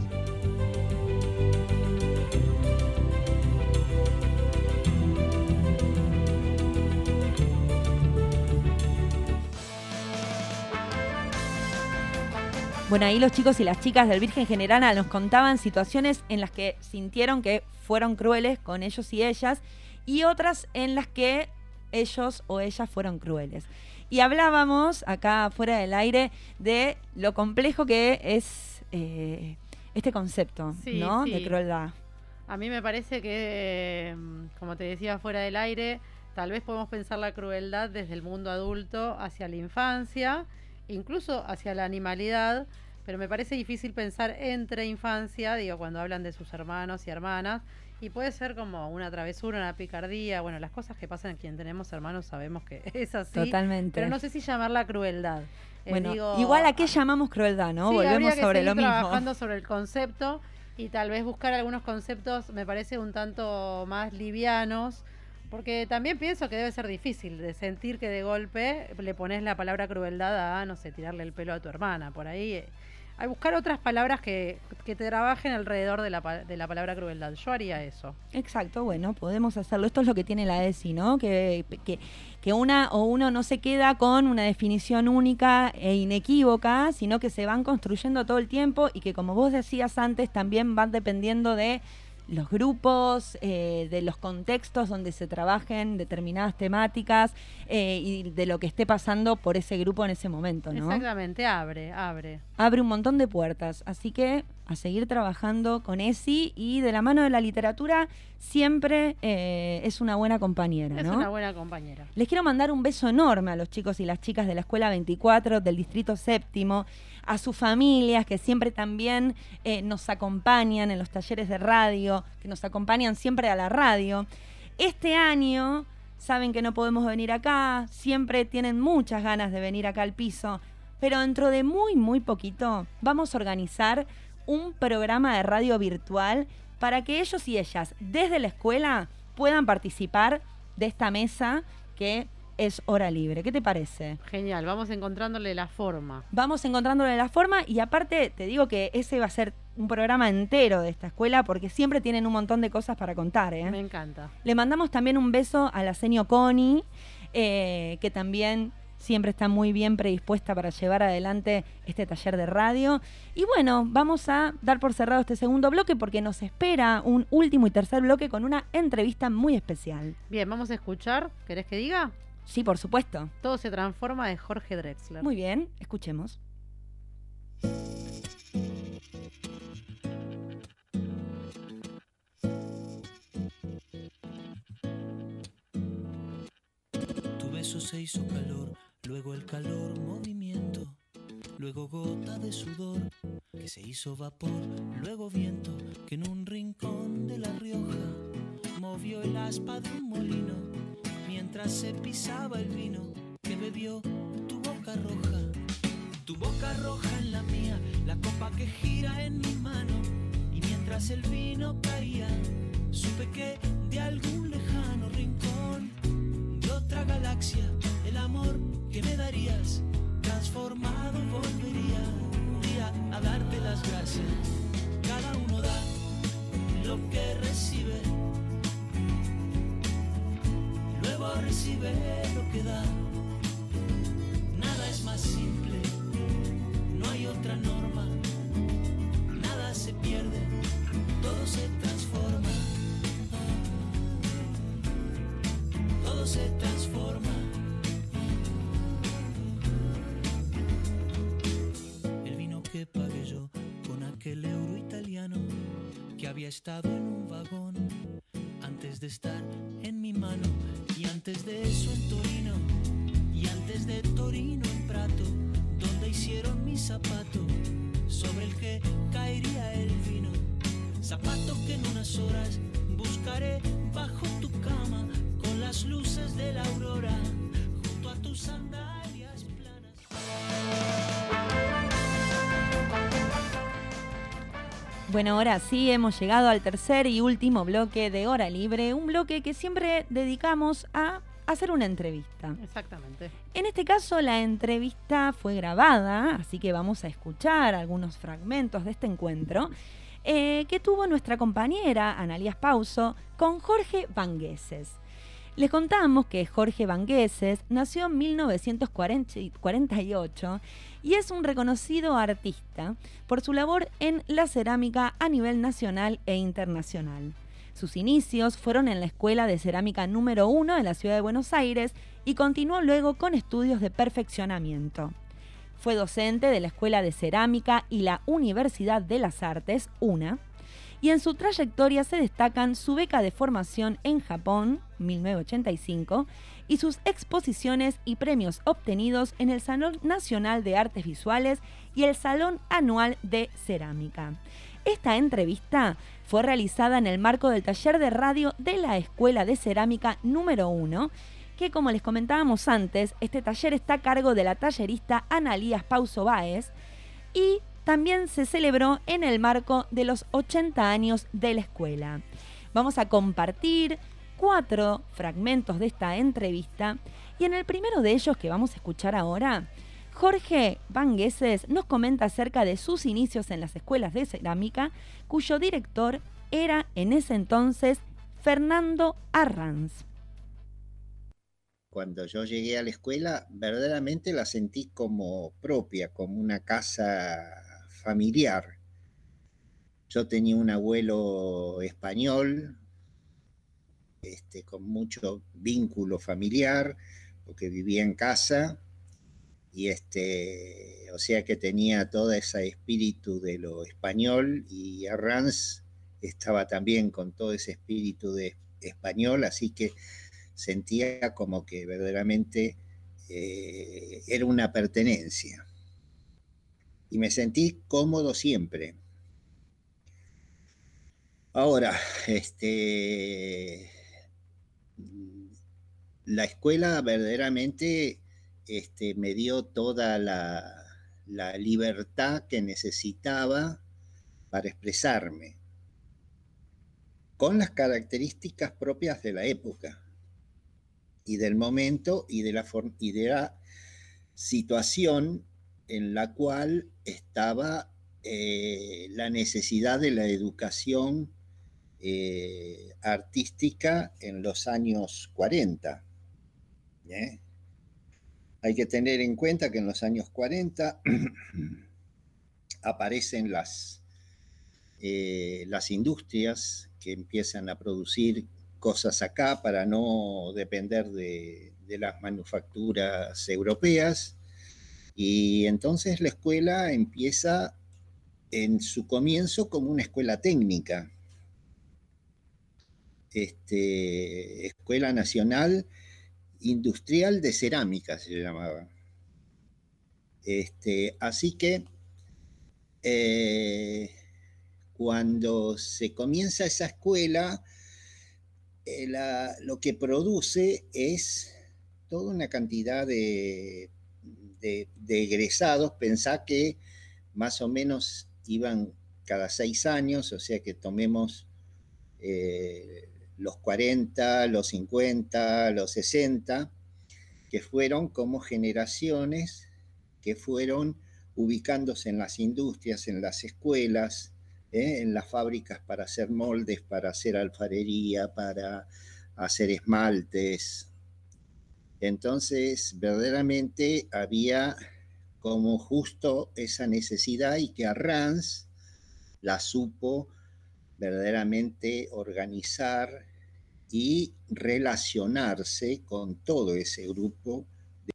Bueno, ahí los chicos y las chicas del Virgen General nos contaban situaciones en las que sintieron que fueron crueles con ellos y ellas y otras en las que ellos o ellas fueron crueles. Y hablábamos acá fuera del aire de lo complejo que es eh, este concepto, sí, ¿no? Sí. De crueldad. A mí me parece que, como te decía fuera del aire, tal vez podemos pensar la crueldad desde el mundo adulto hacia la infancia, incluso hacia la animalidad, pero me parece difícil pensar entre infancia, digo, cuando hablan de sus hermanos y hermanas, y puede ser como una travesura, una picardía, bueno, las cosas que pasan en quien tenemos hermanos sabemos que es así. Totalmente. Pero no sé si llamarla crueldad. Eh, Bueno, digo, igual a qué llamamos crueldad, ¿no? sí, Volvemos que sobre lo mismo. trabajando sobre el concepto y tal vez buscar algunos conceptos me parece un tanto más livianos, porque también pienso que debe ser difícil de sentir que de golpe le pones la palabra crueldad a, no sé, tirarle el pelo a tu hermana. Por ahí eh, hay buscar otras palabras que, que te trabajen alrededor de la, de la palabra crueldad. Yo haría eso. Exacto, bueno, podemos hacerlo. Esto es lo que tiene la ESI, ¿no? Que, que, que una o uno no se queda con una definición única e inequívoca, sino que se van construyendo todo el tiempo y que, como vos decías antes, también van dependiendo de los grupos, eh, de los contextos donde se trabajen determinadas temáticas eh, y de lo que esté pasando por ese grupo en ese momento, ¿no? Exactamente, abre, abre. Abre un montón de puertas, así que a seguir trabajando con ESI y de la mano de la literatura siempre eh, es una buena compañera, Es ¿no? una buena compañera. Les quiero mandar un beso enorme a los chicos y las chicas de la Escuela veinticuatro del Distrito Séptimo, a sus familias que siempre también eh, nos acompañan en los talleres de radio, que nos acompañan siempre a la radio. Este año saben que no podemos venir acá, siempre tienen muchas ganas de venir acá al piso, pero dentro de muy, muy poquito vamos a organizar un programa de radio virtual para que ellos y ellas desde la escuela puedan participar de esta mesa que es Hora Libre. ¿Qué te parece? Genial, vamos encontrándole la forma. Vamos encontrándole la forma y aparte te digo que ese va a ser un programa entero de esta escuela porque siempre tienen un montón de cosas para contar, ¿eh? Me encanta. Le mandamos también un beso a la seño Connie, eh, que también siempre está muy bien predispuesta para llevar adelante este taller de radio. Y bueno, vamos a dar por cerrado este segundo bloque porque nos espera un último y tercer bloque con una entrevista muy especial. Bien, vamos a escuchar. ¿Querés que diga? Sí, por supuesto. Todo se transforma de Jorge Drexler. Muy bien, escuchemos. eso se hizo calor, luego el calor movimiento, luego gota de sudor que se hizo vapor, luego viento que en un rincón de La Rioja movió el aspa de un molino mientras se pisaba el vino que bebió tu boca roja, tu boca roja en la mía, la copa que gira en mi mano, y mientras el vino caía supe que de algún lejano rincón de otra galaxia el amor que me darías transformado volvería un día a darte las gracias. Cada uno da lo que recibe, luego recibe lo que da. Nada es más simple, no hay otra norma, nada se pierde, todo se transforma, todo se transforma. El vino que pagué yo con aquel euro italiano que había estado en un vagón antes de estar en mi mano, y antes de eso en Torino, y antes de Torino en Prato, donde hicieron mi zapato sobre el que caería el vino, zapato que en unas horas buscaré bajo tu cama con las luces de la aurora junto a tus sandalias planas. Bueno, ahora sí hemos llegado al tercer y último bloque de Hora Libre, un bloque que siempre dedicamos a hacer una entrevista. Exactamente. En este caso la entrevista fue grabada, así que vamos a escuchar algunos fragmentos de este encuentro eh, que tuvo nuestra compañera Analías Pauso con Jorge Vangueses. Les contamos que Jorge Vangueses nació en mil novecientos cuarenta y ocho y es un reconocido artista por su labor en la cerámica a nivel nacional e internacional. Sus inicios fueron en la Escuela de Cerámica número uno de la Ciudad de Buenos Aires y continuó luego con estudios de perfeccionamiento. Fue docente de la Escuela de Cerámica y la Universidad de las Artes, UNA, y en su trayectoria se destacan su beca de formación en Japón, mil novecientos ochenta y cinco, y sus exposiciones y premios obtenidos en el Salón Nacional de Artes Visuales y el Salón Anual de Cerámica. Esta entrevista fue realizada en el marco del taller de radio de la Escuela de Cerámica número uno, que como les comentábamos antes, este taller está a cargo de la tallerista Analías Pauso Báez y también se celebró en el marco de los ochenta años de la escuela. Vamos a compartir cuatro fragmentos de esta entrevista y en el primero de ellos que vamos a escuchar ahora, Jorge Vangueses nos comenta acerca de sus inicios en las escuelas de cerámica, cuyo director era en ese entonces Fernando Arranz. Cuando yo llegué a la escuela, verdaderamente la sentí como propia, como una casa familiar. Yo tenía un abuelo español, este, con mucho vínculo familiar, porque vivía en casa, y este, o sea que tenía todo ese espíritu de lo español, y Arranz estaba también con todo ese espíritu de español, así que sentía como que verdaderamente eh, era una pertenencia. Y me sentí cómodo siempre. Ahora, este, la escuela verdaderamente este, me dio toda la, la libertad que necesitaba para expresarme, con las características propias de la época y del momento y de la, y de la situación en la cual estaba eh, la necesidad de la educación eh, artística en los años cuarenta. ¿eh? Hay que tener en cuenta que en los años cuarenta aparecen las, eh, las industrias que empiezan a producir cosas acá para no depender de, de las manufacturas europeas. Y entonces la escuela empieza en su comienzo como una escuela técnica. Este, escuela nacional industrial de cerámica se llamaba. Este, así que eh, cuando se comienza esa escuela, eh, la, lo que produce es toda una cantidad de, de, de egresados. Pensá que más o menos iban cada seis años, o sea que tomemos eh, los cuarenta, los cincuenta, los sesenta, que fueron como generaciones que fueron ubicándose en las industrias, en las escuelas, ¿eh? en las fábricas para hacer moldes, para hacer alfarería, para hacer esmaltes. Entonces, verdaderamente había como justo esa necesidad, y que Arranz la supo verdaderamente organizar y relacionarse con todo ese grupo. De...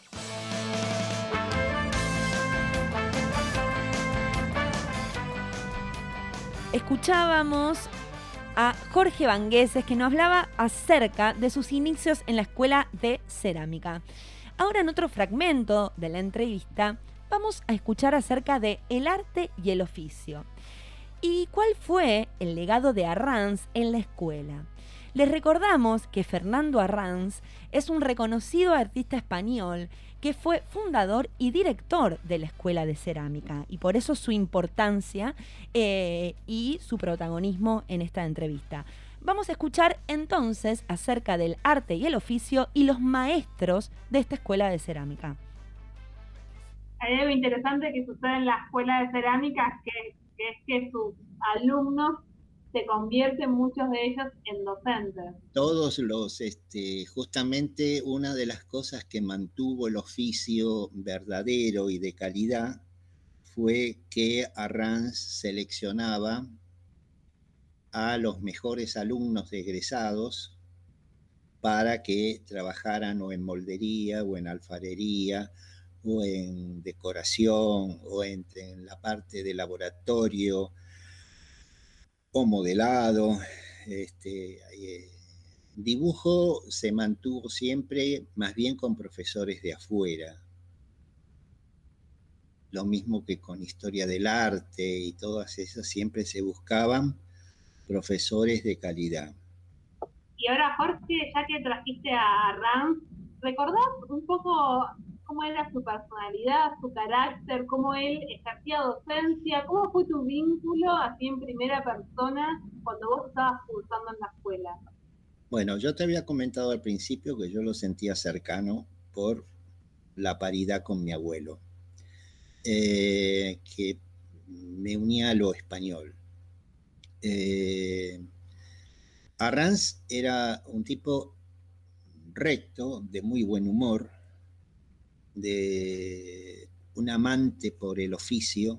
Escuchábamos a Jorge Vangueses, que nos hablaba acerca de sus inicios en la escuela de cerámica. Ahora, en otro fragmento de la entrevista, vamos a escuchar acerca de el arte y el oficio. ¿Y cuál fue el legado de Arranz en la escuela? Les recordamos que Fernando Arranz es un reconocido artista español que fue fundador y director de la Escuela de Cerámica, y por eso su importancia eh, y su protagonismo en esta entrevista. Vamos a escuchar entonces acerca del arte y el oficio y los maestros de esta Escuela de Cerámica. Hay algo interesante que sucede en la Escuela de Cerámica, que, que es que sus alumnos se convierten, muchos de ellos, en docentes. Todos los, este, justamente una de las cosas que mantuvo el oficio verdadero y de calidad fue que Arranz seleccionaba a los mejores alumnos de egresados para que trabajaran o en moldería o en alfarería o en decoración o en, en la parte de laboratorio o modelado. Este, eh, dibujo se mantuvo siempre más bien con profesores de afuera. Lo mismo que con historia del arte y todas esas, siempre se buscaban profesores de calidad. Y ahora, Jorge, ya que trajiste a Arranz, ¿recordás un poco cómo era su personalidad, su carácter, cómo él ejercía docencia? ¿Cómo fue tu vínculo así en primera persona cuando vos estabas cursando en la escuela? Bueno, yo te había comentado al principio que yo lo sentía cercano por la paridad con mi abuelo, eh, que me unía a lo español. Eh, Arranz era un tipo recto, de muy buen humor, de un amante por el oficio.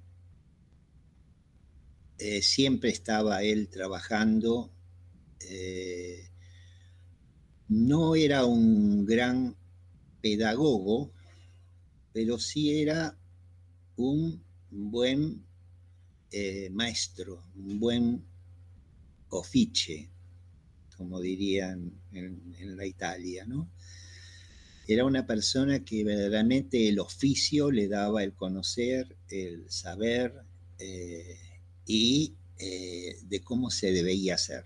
Eh, siempre estaba él trabajando. Eh, no era un gran pedagogo, pero sí era un buen eh, maestro, un buen office, como dirían en, en la Italia, ¿no? Era una persona que verdaderamente el oficio le daba el conocer, el saber eh, y eh, de cómo se debía hacer.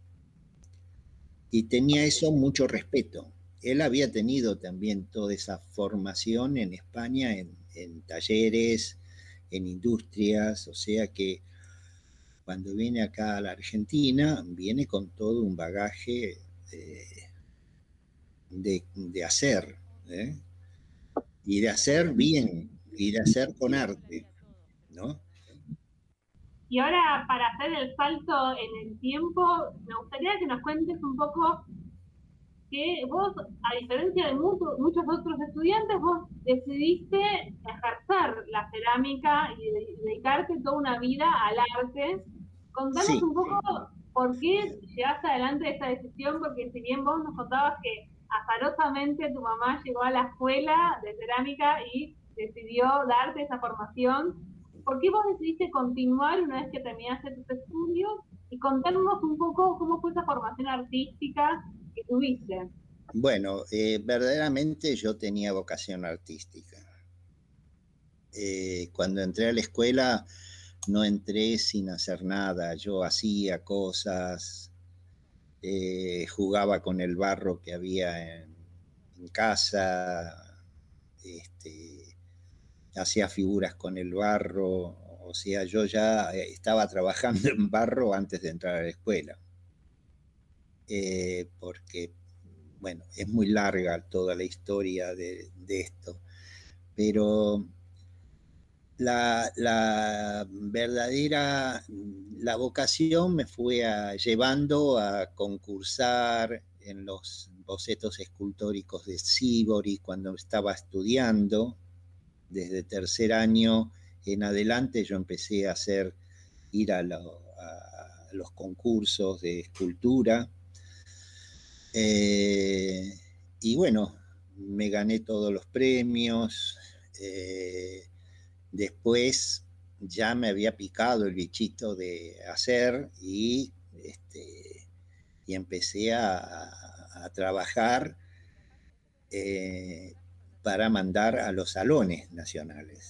Y tenía eso mucho respeto. Él había tenido también toda esa formación en España, en, en talleres, en industrias, o sea que cuando viene acá a la Argentina, viene con todo un bagaje eh, de, de hacer, ¿eh? Y de hacer bien, y de hacer con arte, ¿no? Y ahora, para hacer el salto en el tiempo, me gustaría que nos cuentes un poco que vos, a diferencia de muchos, muchos otros estudiantes, vos decidiste ejercer la cerámica y dedicarte toda una vida al arte. Contanos sí. un poco por qué llegaste adelante esa decisión, porque si bien vos nos contabas que azarosamente tu mamá llegó a la escuela de cerámica y decidió darte esa formación, ¿por qué vos decidiste continuar una vez que terminaste tus estudios? Y contarnos un poco cómo fue esa formación artística que tuviste. Bueno, eh, verdaderamente yo tenía vocación artística. Eh, cuando entré a la escuela no entré sin hacer nada, yo hacía cosas, eh, jugaba con el barro que había en, en casa, este, hacía figuras con el barro, o sea, yo ya estaba trabajando en barro antes de entrar a la escuela, eh, porque, bueno, es muy larga toda la historia de, de esto, pero la, la verdadera, la vocación me fue a, llevando a concursar en los bocetos escultóricos de Sívori cuando estaba estudiando. Desde tercer año en adelante yo empecé a hacer, ir a, lo, a los concursos de escultura. Eh, y bueno, me gané todos los premios. Eh, después ya me había picado el bichito de hacer y, este, y empecé a, a trabajar eh, para mandar a los salones nacionales.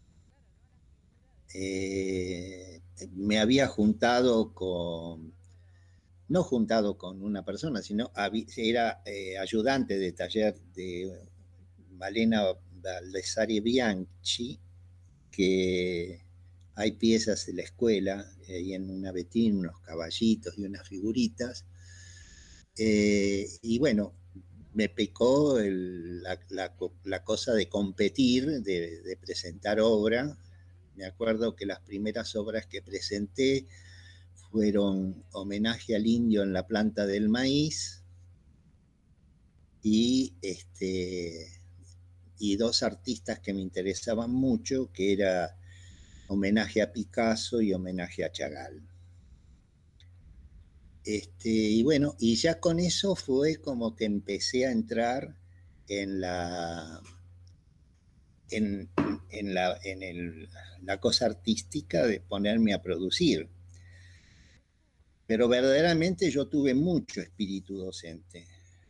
Eh, me había juntado con, no juntado con una persona, sino era eh, ayudante de taller de Malena Baldessari Bianchi, que hay piezas de la escuela, eh, y en una vetrina, unos caballitos y unas figuritas. Eh, y bueno, me picó el, la, la, la cosa de competir, de, de presentar obra. Me acuerdo que las primeras obras que presenté fueron Homenaje al Indio en la Planta del Maíz y, este, y dos artistas que me interesaban mucho, que era Homenaje a Picasso y Homenaje a Chagall. Este, y bueno, y ya con eso fue como que empecé a entrar en la, en, en la, en el, la cosa artística de ponerme a producir. Pero verdaderamente yo tuve mucho espíritu docente.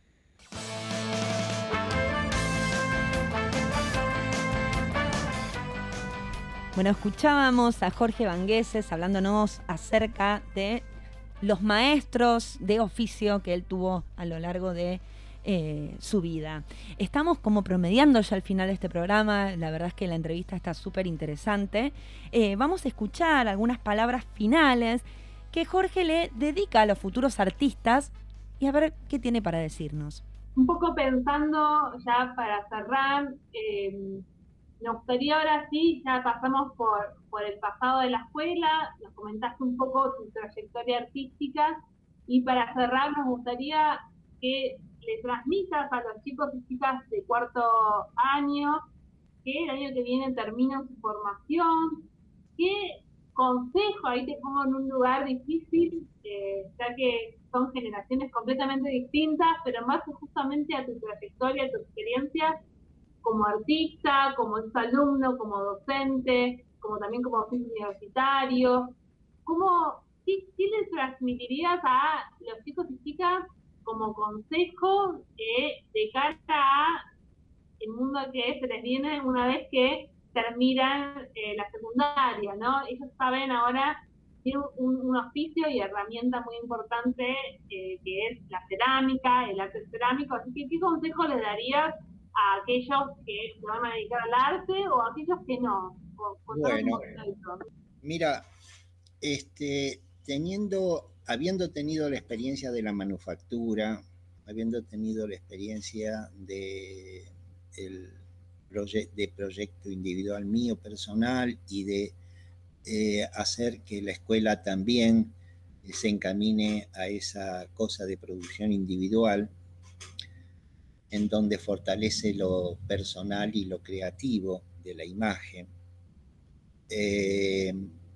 Bueno, escuchábamos a Jorge Vangueses hablándonos acerca de los maestros de oficio que él tuvo a lo largo de eh, su vida. Estamos como promediando ya al final de este programa, la verdad es que la entrevista está súper interesante. Eh, vamos a escuchar algunas palabras finales que Jorge le dedica a los futuros artistas y a ver qué tiene para decirnos. Un poco pensando ya para cerrar, eh, me gustaría ahora sí, ya pasamos por, por el pasado de la escuela, nos comentaste un poco tu trayectoria artística y para cerrar nos gustaría que le transmitas a los chicos y chicas de cuarto año que el año que viene terminan su formación, qué consejo, ahí te pongo en un lugar difícil, eh, ya que son generaciones completamente distintas, pero en base justamente a tu trayectoria, a tu experiencia, como artista, como exalumno, como docente, como también como docente universitario, ¿cómo, qué, qué les transmitirías a los chicos y chicas como consejo eh, de cara a el mundo que se les viene una vez que terminan eh, la secundaria, ¿no? Ellos saben ahora, tienen un, un oficio y herramienta muy importante eh, que es la cerámica, el arte cerámico, así que ¿qué consejo les darías a aquellos que se van a dedicar al arte o a aquellos que no? Bueno, mira, este, teniendo, habiendo tenido la experiencia de la manufactura, habiendo tenido la experiencia de, el proye- de proyecto individual mío personal y de eh, hacer que la escuela también se encamine a esa cosa de producción individual, en donde fortalece lo personal y lo creativo de la imagen. Eh,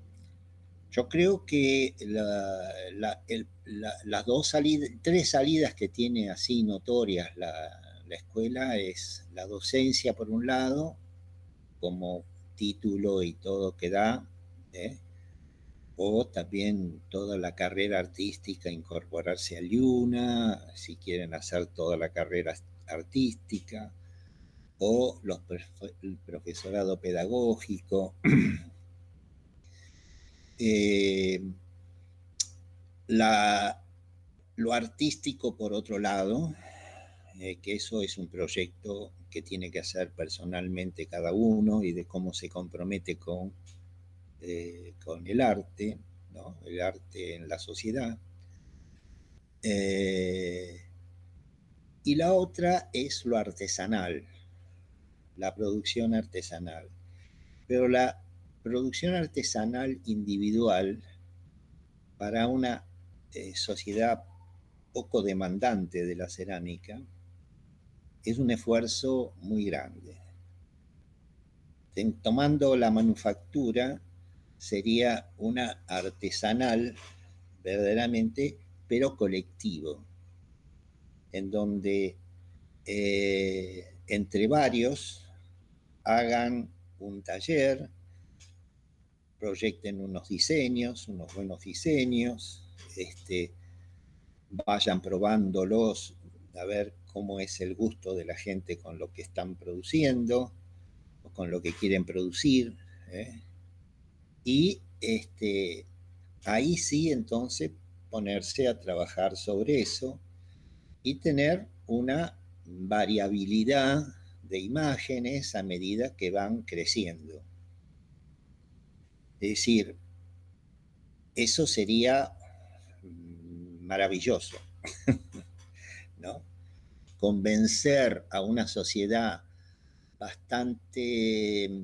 yo creo que la, la, el, la, las dos salidas, tres salidas que tiene así notorias la, la escuela es la docencia por un lado, como título y todo que da, ¿eh? o también toda la carrera artística, incorporarse al IUNA, si quieren hacer toda la carrera artística, o los el profesorado pedagógico. eh, la, lo artístico, por otro lado, eh, que eso es un proyecto que tiene que hacer personalmente cada uno y de cómo se compromete con, eh, con el arte, ¿no? El arte en la sociedad. Eh, y la otra es lo artesanal, la producción artesanal. Pero la producción artesanal individual para una eh, sociedad poco demandante de la cerámica es un esfuerzo muy grande. Tomando la manufactura, sería una artesanal verdaderamente, pero colectivo, en donde eh, entre varios hagan un taller, proyecten unos diseños, unos buenos diseños, este, vayan probándolos, a ver cómo es el gusto de la gente con lo que están produciendo o con lo que quieren producir, ¿eh? Y este, ahí sí entonces ponerse a trabajar sobre eso y tener una variabilidad de imágenes a medida que van creciendo. Es decir, eso sería maravilloso, ¿no? Convencer a una sociedad bastante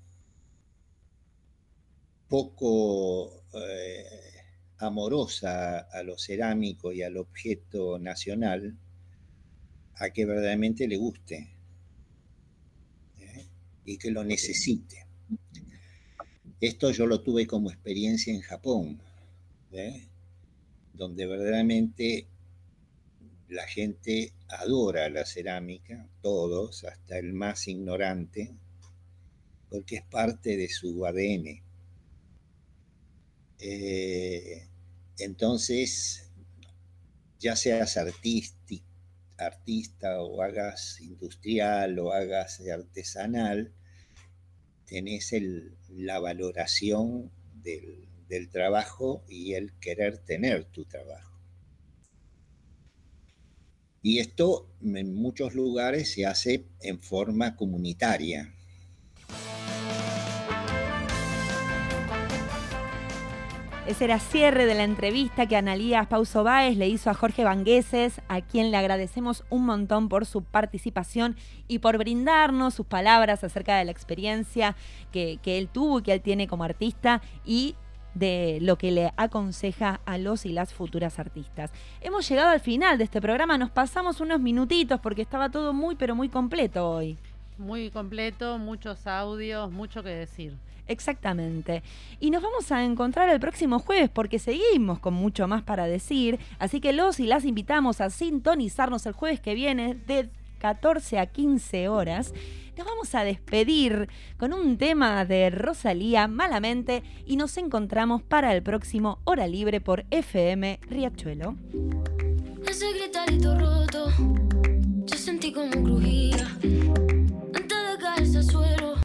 poco eh, amorosa a lo cerámico y al objeto nacional, a que verdaderamente le guste, ¿eh? Y que lo necesite. Esto yo lo tuve como experiencia en Japón, ¿eh? Donde verdaderamente la gente adora la cerámica, todos, hasta el más ignorante, porque es parte de su A D N. Eh, entonces, ya seas artístico, artista o hagas industrial o hagas artesanal, tenés el, la valoración del, del trabajo y el querer tener tu trabajo. Y esto en muchos lugares se hace en forma comunitaria. Ese era cierre de la entrevista que Analía Spauso Báez le hizo a Jorge Vangueses, a quien le agradecemos un montón por su participación y por brindarnos sus palabras acerca de la experiencia que, que él tuvo y que él tiene como artista y de lo que le aconseja a los y las futuras artistas. Hemos llegado al final de este programa, nos pasamos unos minutitos porque estaba todo muy pero muy completo hoy. Muy completo, muchos audios, mucho que decir. Exactamente. Y nos vamos a encontrar el próximo jueves porque seguimos con mucho más para decir. Así que los y las invitamos a sintonizarnos el jueves que viene de catorce a quince horas. Nos vamos a despedir con un tema de Rosalía, Malamente, y nos encontramos para el próximo Hora Libre por F M Riachuelo. Ese gritarito roto, yo sentí como crujía.